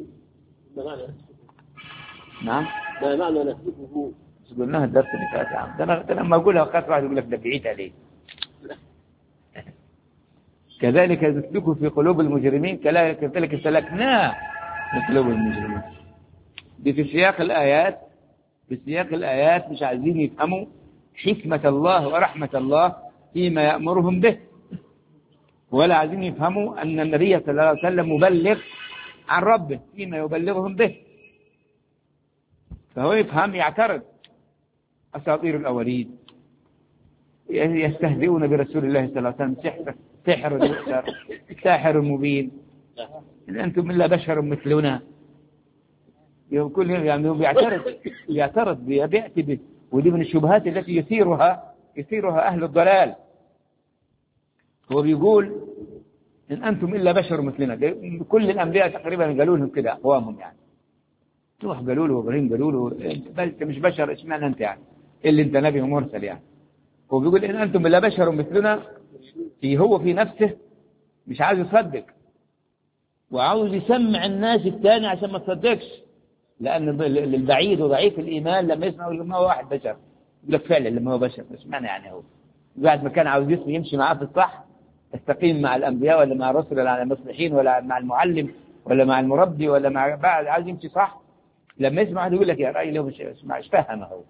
نعم، ما معنى نسلكه؟ قلناها الدرس اللي فات يا عم. ده لما اقولها وقت واحد يقول لك ده بعيد عليه. كذلك نسلكه في قلوب المجرمين كذلك سلكناه في قلوب المجرمين. دي في سياق الآيات بسياق الآيات مش عايزين يفهموا حكمة الله ورحمة الله فيما يأمرهم به، ولا عايزين يفهموا أن النبي صلى الله عليه وسلم مبلغ عن ربه فيما يبلغهم به. فهو يفهم يعترض أساطير الأولين، يستهزئون برسول الله صلى الله عليه وسلم، ساحر مبين، إن أنتم إلا بشر مثلنا. كل يعني بيعترض بيأتي به، ودي من الشبهات التي يثيرها أهل الضلال. هو بيقول إن أنتم إلا بشر مثلنا. كل الأنبياء تقريبا قالوا لهم كده أقوامهم، يعني نوح قالوا له، وإبراهيم قالوا له، أنت مش بشر، اشمعنى أنت يعني اللي أنت نبي ومرسل يعني. هو بيقول إن أنتم إلا بشر مثلنا، هو في نفسه مش عايز يصدق، وعاوز يسمع الناس الثاني عشان ما تصدقش، لأن البعيد وضعيف الإيمان لما يسمعوا لما هو واحد بشر يقول لك فعلا لما هو بشر، مش معنى يعني هو بعد ما كان عاوز يمشي معاه في الصح، يستقيم مع الأنبياء ولا مع الرسل ولا مع المصلحين ولا مع المعلم ولا مع المربي ولا مع بعد، عاوز يمشي صح. لما يسمع واحد يقول لك يا رأي لو مش فهمه هو،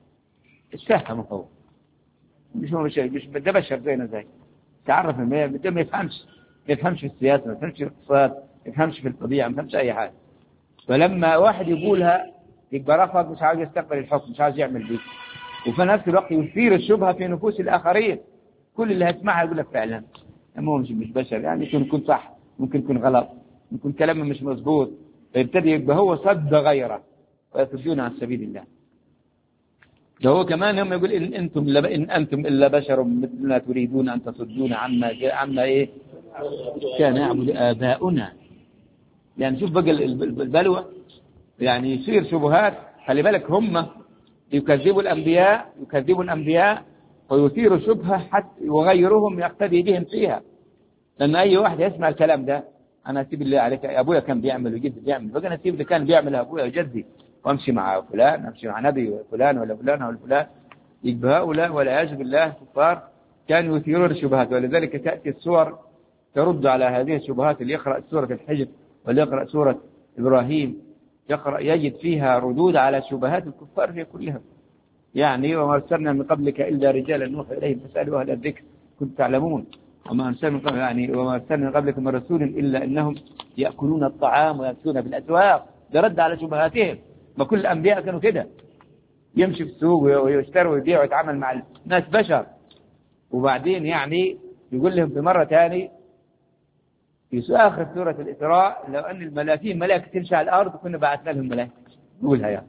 مش ده بشر زينا زي تعرف ما يفهمش في السياسة، ما يفهمش في الاقتصاد، ما يفهمش في الطبيعة، ما يفهمش أي حاجة. فلما واحد يقولها يبقى رفض، مش عاوز يستقبل الحكم، مش عاوز يعمل بيه، وفي نفس الوقت يثير الشبهة في نفوس الآخرين. كل اللي هيسمعها يقول لك فعلا هو مش بشر، يعني يكون صح، ممكن يكون غلط، ممكن كلامه مش مظبوط، فيبتدي يبقى هو صد غيره ويصدون عن سبيل الله. ده هو كمان هم يقول إن أنتم إلا بشر مثلنا تريدون أن تصدون عما إيه كان يعبد آباؤنا. يعني شوف بقى البلوى، يعني يصير شبهات. خلي بالك هم يكذبوا الأنبياء ويثيروا شبهة حتى وغيرهم يقتدي بهم فيها. لأن أي واحد يسمع الكلام ده، أنا أسيب الله عليك، أبويا كان بيعمل وجدي بيعمل، بقى أنا أسيب اللي كان بيعمل أبويا وجدي وأمشي مع فلان، أمشي مع نبي فلان ولا فلان ولا فلان. يبقى هؤلاء والعياذ بالله كفار كانوا يثيرون الشبهات. ولذلك تأتي السور ترد على هذه الشبهات. اللي يقرأ سورة الحجر واللي يقرأ سورة إبراهيم يجد فيها ردود على شبهات الكفار في كلها. يعني وما أرسلنا من قبلك إلا رجالا نوحي إليهم فاسألوا أهل الذكر كنتم تعلمون. وما أرسلنا من قبلك من رسول إلا إنهم يأكلون الطعام ويمشون بالأسواق. ده رد على شبهاتهم. ما كل الأنبياء كانوا كده، يمشي في السوق ويشتروا ويبيع ويتعامل مع الناس بشر. وبعدين يعني يقول لهم في مرة ثانية في آخر سورة الإسراء لو أن الملائكة تمشي على الأرض كنا بعثنا لهم ملائكة. نقولها يعني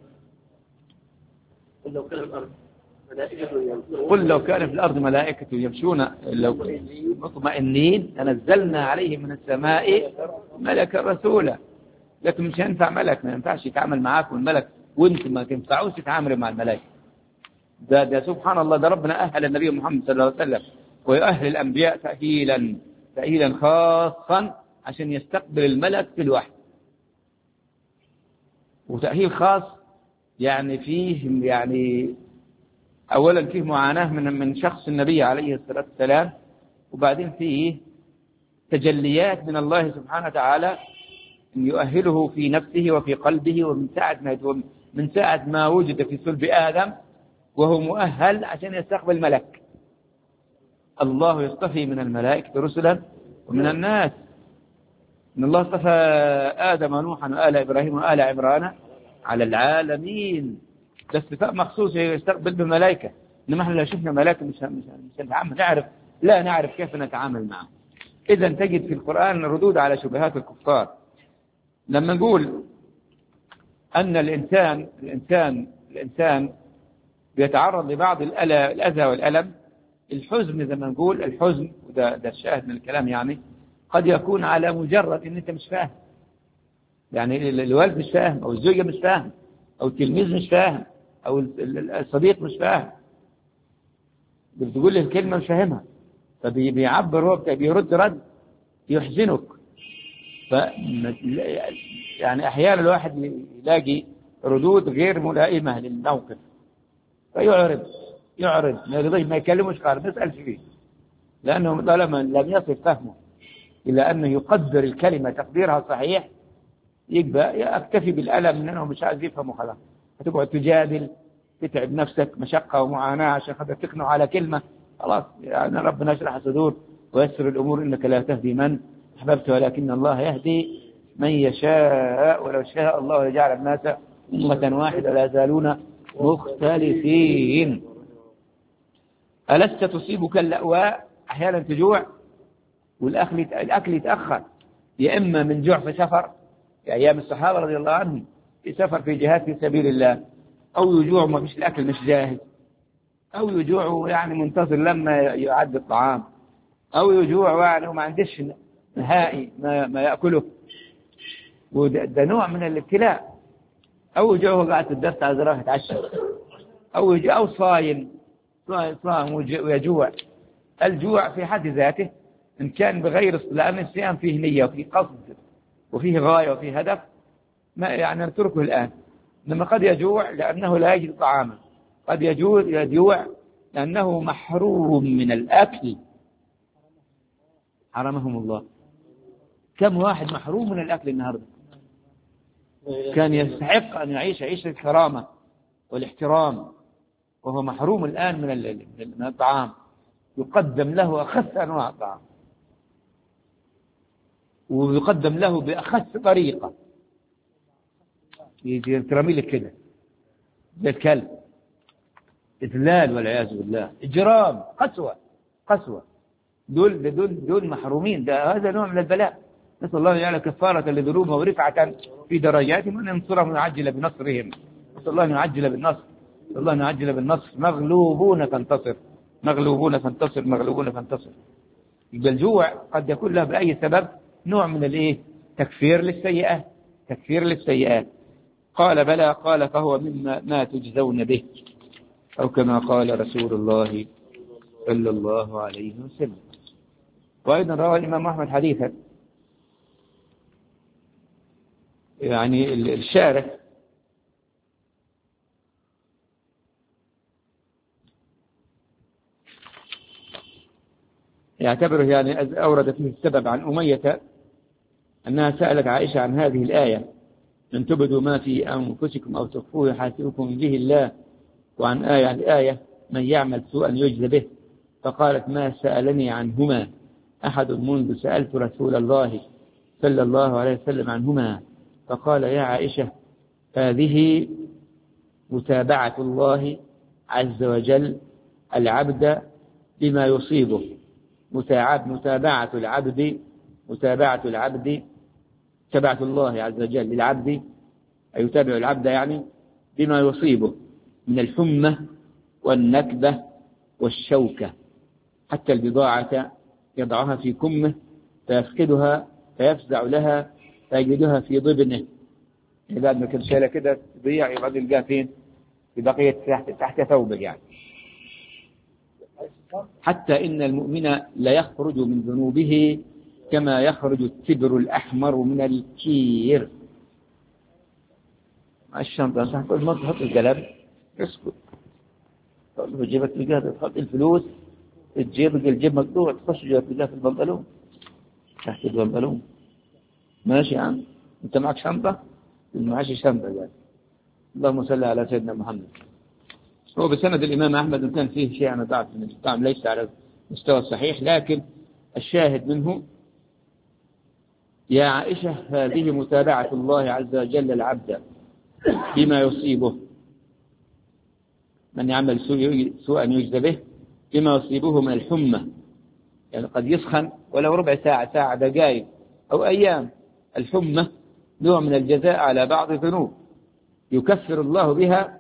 قل لو كان في الأرض ملائكة يمشون مطمئنين لنزلنا عليهم من السماء ملكا رسولا. لكن مش هينفع ملك، ما ينفعش يتعامل معاكم الملك، وانت ما تنفعوش تتعاملوا مع الملائكة. ده سبحان الله، ده ربنا أهل النبي محمد صلى الله عليه وسلم ويؤهل الأنبياء تأهيلا خاصا عشان يستقبل الملك في الوحي. وتأهيل خاص يعني فيه يعني أولا فيه معاناة من شخص النبي عليه الصلاة والسلام، وبعدين فيه تجليات من الله سبحانه وتعالى يؤهله في نفسه وفي قلبه. ومن ساعة ما وجد في صلب آدم وهو مؤهل عشان يستقبل ملك. الله يصطفي من الملائكة رسلا ومن الناس. إن الله اصطفى آدم ونوحا وآل إبراهيم وآل عمران على العالمين. ده استفاء مخصوص يستقبل بالملائكة. إنما احنا لو شفنا ملائكة مش لا نعرف كيف نتعامل معه. إذا تجد في القرآن ردود على شبهات الكفار. لما نقول أن الإنسان بيتعرض لبعض الأذى والألم، الحزن زي ما نقول الحزن، وده الشاهد من الكلام، يعني قد يكون على مجرد ان انت مش فاهم. يعني الوالد مش فاهم، او الزوجة مش فاهم، او التلميذ مش فاهم، او الصديق مش فاهم، بتقول له الكلمة مش فاهمها، فبيعبر هو بيرد رد يحزنك. يعني احيانا الواحد يلاقي ردود غير ملائمة للموقف فيعرض ما يكلمش قارب، ما يسألش فيه، لأنه طالما لم يصل فهمه إلى أنه يقدر الكلمة تقديرها صحيح، يبقى أكتفي بالألم، لأنه مش عايز يفهم وخلاص. هتقعد تجادل تتعب نفسك مشقة ومعاناة عشان خاطر تقنع على كلمة. خلاص يعني ربنا يشرح الصدور ويسر الأمور، إنك لا تهدي من أحببت ولكن الله يهدي من يشاء، ولو شاء الله لجعل الناس أمة واحدة لا يزالون مختلفين. ألست تصيبك اللأواء؟ أحيانا تجوع والأكل يتأخر، يا إما من جوع في سفر في أيام الصحابة رضي الله عنهم، في سفر في جهاد في سبيل الله، أو يجوع ما فيش الأكل مش جاهز، أو يجوع يعني منتظر لما يعد الطعام، أو يجوع يعني وما عندش نهائي ما يأكله، وده نوع من الابتلاء. أو يجوع قاعد في الدرس عايز يروح يتعشى، أو يجوع أو صايم ويجوع. الجوع في حد ذاته إن كان بغير، لأن الصيام فيه نية وفيه قصد وفيه غاية وفيه هدف، ما يعني نتركه الآن. إنما قد يجوع لأنه لا يجد طعاما، قد يجوع لأنه محروم من الأكل، حرمهم الله. كم واحد محروم من الأكل النهاردة كان يستحق أن يعيش عيشة الكرامة والاحترام، وهو محروم الآن من الطعام، يقدم له أخس أنواع الطعام، ويقدم له بأخس طريقة، يترمي لك كده زي الكلب. إذلال والعياذ بالله، إجرام، قسوة. دول محرومين. هذا نوع من البلاء. نسأل الله يجعل كفارة لذنوبهم ورفعة في درجاتهم، وأن ينصرهم ويعجل بنصرهم. نسأل الله أن يعجل بالنصر، نسأل الله أن يعجل بالنصر. مغلوبون فانتصر، مغلوبون فانتصر، مغلوبون فانتصر. يبقى الجوع قد يكون له بأي سبب نوع من تكفير للسيئات. قال بلى، قال فهو مما ما تجزون به، أو كما قال رسول الله صلى الله عليه وسلم. وأيضا روى الإمام أحمد حديثا، يعني الشارح يعتبره يعني أورد فيه السبب عن أمية أنها سألت عائشة عن هذه الآية: أن تبدوا ما في أنفسكم أو تخفوه يحاسبكم به الله، وعن الآية: من يعمل سوءا يجزى به. فقالت: ما سألني عنهما أحد منذ سألت رسول الله صلى الله عليه وسلم عنهما. فقال: يا عائشة، هذه متابعة الله عز وجل العبد بما يصيبه. متابعة الله عز وجل للعبد، أي يتابع العبد يعني بما يصيبه من الحمى والنكبة والشوكة، حتى البضاعة يضعها في كمه فيفقدها فيفزع لها فيجدها في ضبنه. بعد ما كان شايلة كده تضيع يبقى يلقاها فين؟ في بقية تحت ثوبه يعني. حتى إن المؤمن لا يخرج من ذنوبه كما يخرج التبر الأحمر من الكير. مع الشنطة صح، تقول ما تحط القلم اسكت، تقول له جيبك تلقاها، تحط الفلوس الجيب مقطوع، تخش جيبك تلقاها في البنطلون تحت البنطلون. ماشي يا عم، انت معك شنطة؟ معاش شنطة يعني. اللهم صل على سيدنا محمد. هو بسند الإمام أحمد كان فيه شيء أنا ضعف من الطعم، ليس على مستوى الصحيح، لكن الشاهد منه: يا عائشة، هذه متابعة الله عز وجل العبد بما يصيبه. من يعمل سوءا يجزى به بما يصيبه من الحمى، يعني قد يسخن ولو ربع ساعة دقائق أو أيام. الحمى نوع من الجزاء على بعض الذنوب يكفر الله بها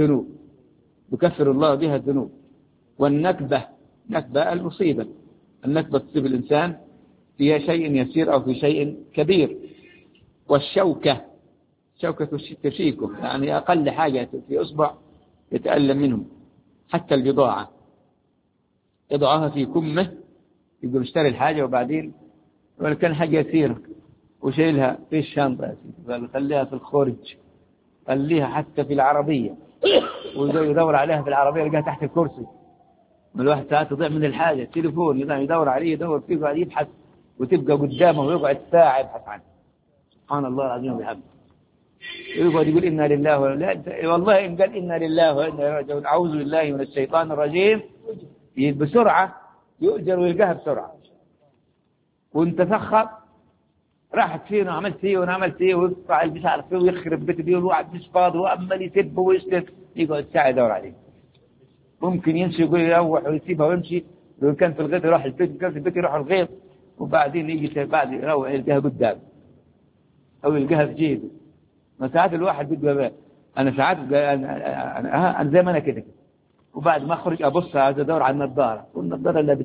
الذنوب. والنكبة، نكبة المصيبة، النكبة تصيب الإنسان في شيء يسير أو في شيء كبير. والشوكة، شوكة تشيكه، يعني أقل حاجة في أصبع يتألم منه. حتى البضاعة يضعها في كمه، يقول اشتري الحاجة وبعدين ولا كان حاجة يسيرة وشيلها في الشنطة يا سيدي، خليها في الخارج، خليها حتى في العربية، ويدور عليها في العربية يلقاها تحت الكرسي. الواحد ساعات تضيع من الحاجة، تليفون يدور عليه، يدور فيه، يقعد يبحث، وتبقى قدامه ويقعد ساعة يبحث عنه. سبحان الله العظيم وبحمده. يقعد يقول إنا لله والله إن قال إنا لله وإنا إليه راجعون أعوذ بالله من الشيطان الرجيم بسرعة يؤجر ويلقاها بسرعة. وانت فخر راحت فيه وانا عملت فيه وانا عملت فيه ويقطع مش عارف فيه ويخرب بيت بيه والواحد مش فاضي وعمال يسب ويشتم، يقعد ساعة يدور عليه. ممكن يمشي يقول يروح ويسيبها ويمشي، لو كان في الغيط يروح البيت، كان في البيت يروح الغيط، وبعدين يجي بعد يروح يلقاها قدام او يلقاها في جيبه. ما ساعات الواحد بده بقى. انا ساعات انا زي ما انا كده، وبعد ما اخرج ابص عايز ادور على النظاره، والنظاره اللي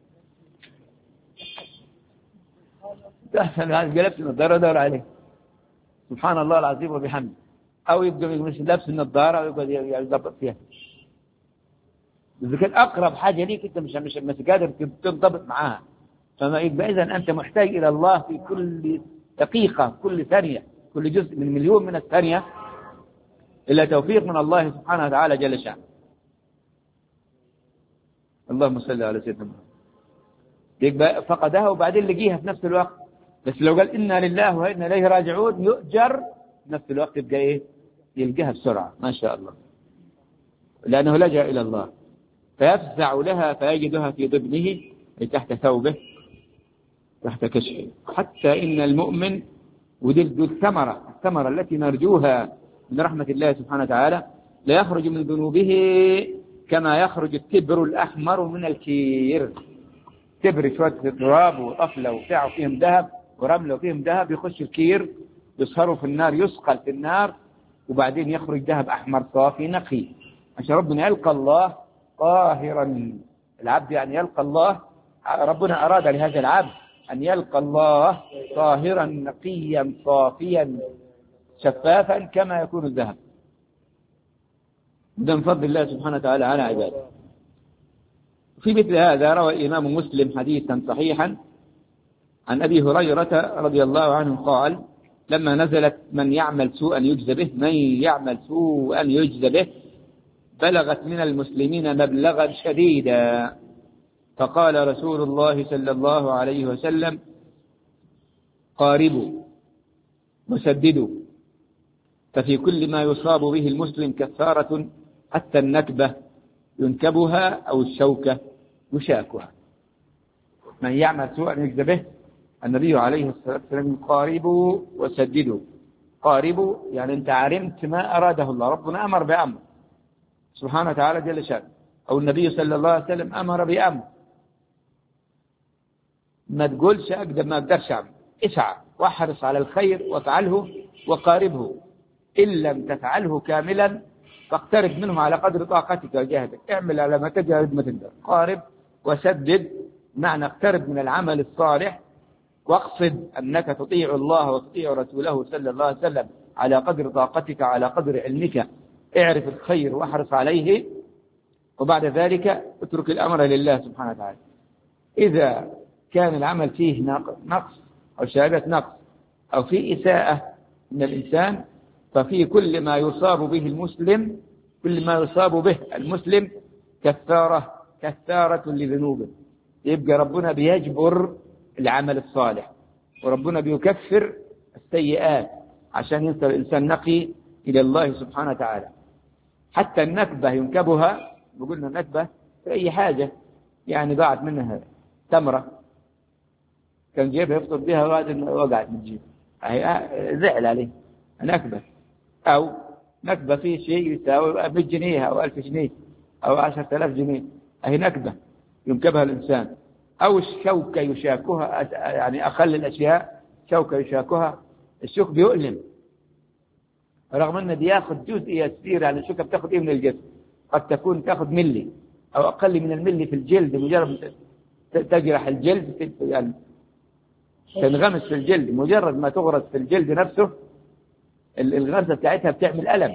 أحسن قلبت النظارة ودور عليه سبحان الله العظيم وبحمده. أو يبقى مش لابس النظارة ويبقى يضبط فيها. إذا كان أقرب حاجة ليك أنت مش قادر تنضبط معاها، فما يبقى إذن أنت محتاج إلى الله في كل دقيقة، كل ثانية، كل جزء من مليون من الثانية، إلا توفيق من الله سبحانه وتعالى جل شأنه. اللهم صل على سيدنا محمد. يبقى فقدها وبعدين لقيها في نفس الوقت. بس لو قال إنا لله وإنا إليه راجعون يؤجر في نفس الوقت، يبقى إيه؟ يلقاها بسرعة ما شاء الله، لأنه لجأ إلى الله فيفزع لها فيجدها في ضبنه أي تحت ثوبه تحت كشفه. حتى إن المؤمن، ودي الثمرة التي نرجوها من رحمة الله سبحانه وتعالى، لا يخرج من ذنوبه كما يخرج التبر الأحمر من الكير. تبر شوية تراب وطفلة وبتاع وفيهم ذهب ورملة وفيهم ذهب، يخش الكير يصهروا في النار، يسقل في النار، وبعدين يخرج ذهب أحمر صافي نقي، عشان ربنا يلقى الله طاهرا. العبد يعني يلقى الله، ربنا أراد لهذا العبد أن يلقى الله طاهرا نقيا صافيا شفافا كما يكون الذهب. ده من فضل الله سبحانه وتعالى على عباده. في مثل هذا روى الإمام مسلم حديثا صحيحا عن أبي هريرة رضي الله عنه قال: لما نزلت من يعمل سوءا يجزى به، من يعمل سوءا يجزى به، بلغت من المسلمين مبلغا شديدا، فقال رسول الله صلى الله عليه وسلم: قاربوا وسددوا، ففي كل ما يصاب به المسلم كفارة، حتى النكبة ينكبها أو الشوكة يشاكها. من يعمل سوءا يجزى به، النبي عليه الصلاة والسلام: قاربوا وسددوا. قاربوا يعني أنت علمت ما أراده الله، ربنا أمر بأمر سبحانه وتعالى جل شأنه، أو النبي صلى الله عليه وسلم أمر بأمر، ما تقولش أقدر ما أقدرش أعمل، اسعى واحرص على الخير وافعله وقاربه، إن لم تفعله كاملا فاقترب منه على قدر طاقتك وجهدك، اعمل على ما تجهد ما تقدر. قارب وسدد معنى اقترب من العمل الصالح، واقصد أنك تطيع الله وتطيع رسوله صلى الله عليه وسلم على قدر طاقتك على قدر علمك، اعرف الخير واحرص عليه، وبعد ذلك اترك الأمر لله سبحانه وتعالى. إذا كان العمل فيه نقص أو شهادة نقص أو فيه إساءة من الإنسان، ففي كل ما يصاب به المسلم، كل ما يصاب به المسلم كثارة لذنوبه. يبقى ربنا بيجبر العمل الصالح، وربنا بيكفر السيئات عشان يصل الإنسان نقي إلى الله سبحانه وتعالى. حتى النكبة ينكبها، بقولنا النكبة في أي حاجة، يعني ضاعت منها تمرة كان جيبها يفطر بها وقعت من جيبه، زعل عليه نكبة. أو نكبة في شيء يساوي 100 جنيه أو 1000 جنيه أو 10,000 جنيه، أهي نكبة ينكبها الإنسان. أو الشوكة يشاكها، يعني أقل الأشياء شوكة يشاكها. الشوك بيؤلم رغم أنه بياخد جزء يسير، يعني الشوكة بتاخد إيه من الجسم، قد تكون تاخد ملي أو أقل من الملي في الجلد، مجرد تجرح الجلد يعني تنغمس في الجلد، مجرد ما تغرس في الجلد نفسه الغرزة بتاعتها بتعمل ألم.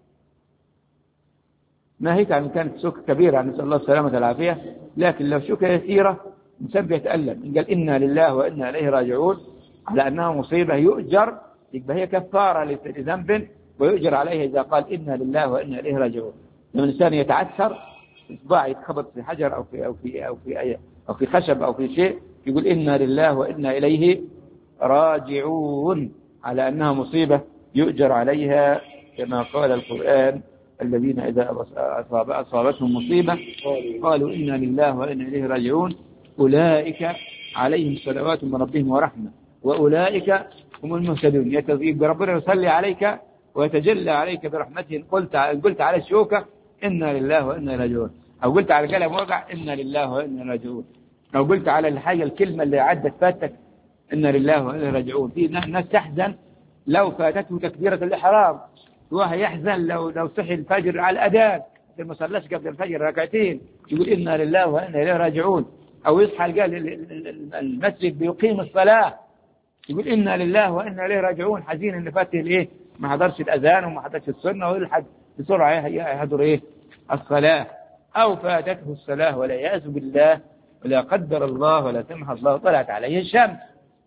ما هيك يعني كانت شوكة كبيرة، نسأل الله السلامة والعافية، لكن لو شوكة يسيرة الإنسان بيتألم. إن قال إنا لله وإنا إليه راجعون على أنها مصيبة يؤجر، يبقى هي كفارة لذنب ويؤجر عليه إذا قال إنا لله وإنا إليه راجعون. لما الإنسان يتعثر إصبع يتخبط في حجر أو في خشب أو في شيء، يقول إنا لله وإنا إليه راجعون على أنها مصيبة يؤجر عليها، كما قال القرآن: الذين إذا أصابتهم مصيبة قالوا إنا لله وإنا إليه راجعون أولئك عليهم صلوات من ربهم ورحمة وأولئك هم المهتدون. يتضيب ربنا يصلي عليك ويتجلى عليك برحمته. قلت على الشوكة إنا لله وإنا إليه راجعون، أو قلت على قلم وقع إنا لله وإنا إليه راجعون، أو قلت على الحاجة الكلمة اللي عدت فاتك إنا لله وإنا إليه راجعون. في ناس تحزن لو فاتته تكبيرة الإحرام، واحد يحزن لو صحي الفجر على الأذان ما صلاش قبل الفجر ركعتين يقول إنا لله وإنا إليه راجعون، أو يصحى قال المسجد بيقيم الصلاة يقول إنا لله وإنا إليه راجعون، حزين إن فاته الإيه ما حضرش الأذان وما حضرش السنة ويلحق بسرعة يحضر إيه الصلاة، أو فاتته الصلاة ولا يأس بالله ولا قدر الله ولا سمح الله طلعت عليه الشمس،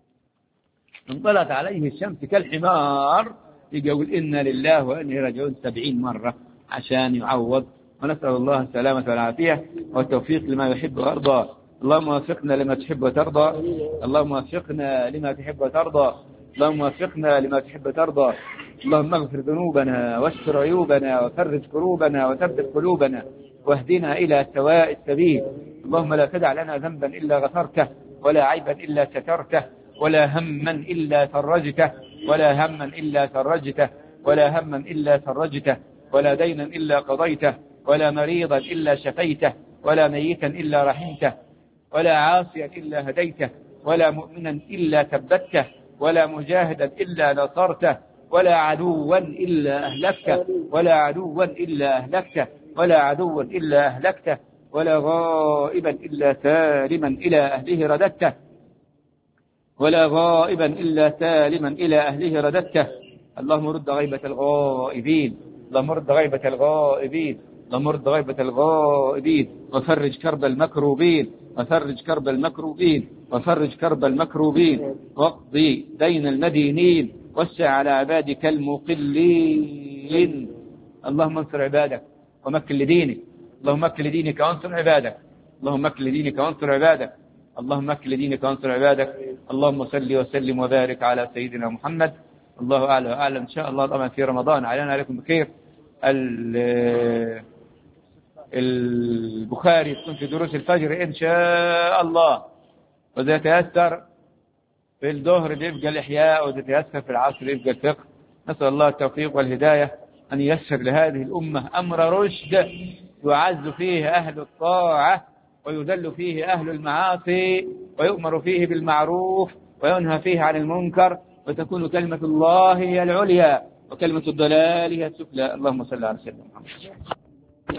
انطلت عليه الشمس كالحمار يقول إنا لله وإنا إليه راجعون 70 مرة عشان يعوض. ونسأل الله السلامة والعافية والتوفيق لما يحب ويرضى. اللهم وفقنا لما تحب وترضى، اللهم وفقنا لما تحب وترضى، اللهم وفقنا لما تحب وترضى. اللهم اغفر ذنوبنا واستر عيوبنا وفرج كروبنا وثبت قلوبنا واهدنا إلى سواء السبيل. اللهم لا تدع لنا ذنبا إلا غفرته ولا عيبا إلا سترته ولا هما إلا فرجته ولا هما إلا فرجته ولا هما إلا فرجته ولا دينا إلا قضيته ولا مريضا إلا شفيته ولا ميتا إلا رحمته ولا عاصيا إلا هديته ولا مؤمنا إلا ثبته ولا مجاهدا إلا نصرته ولا عدوا إلا أهلكته ولا عدوا إلا أهلكته ولا عدوا إلا أهلكته ولا غائبا إلا سالما إلى أهله رددته ولا غائبا إلا سالما إلى أهله رددته. اللهم رد غيبة الغائبين، اللهم رد غيبة الغائبين، اللهم رد غيبة الغائبين وفرج كرب المكروبين وفرج كرب المكروبين وفرج كرب المكروبين واقضي دين المدينين وسع على عبادك المقلين. اللهم انصر عبادك ومكن لدينك، اللهم مكن لدينك وانصر عبادك، اللهم مكن لدينك وانصر عبادك، اللهم مكن لدينك وانصر عبادك. اللهم صل وسلم وبارك على سيدنا محمد. الله أعلى وأعلم. إن شاء الله طبعا في رمضان علينا عليكم بخير. البخاري تكون في دروس الفجر إن شاء الله، وإذا تيسر في الظهر يبقى الإحياء، وإذا تيسر في العصر يبقى الفقه. نسأل الله التوفيق والهداية أن ييسر لهذه الأمة أمر رشد يعز فيه أهل الطاعة ويذل فيه أهل المعاصي ويؤمر فيه بالمعروف وينهى فيه عن المنكر، وتكون كلمة الله هي العليا وكلمة الضلال هي السفلى. اللهم صل على سيدنا محمد.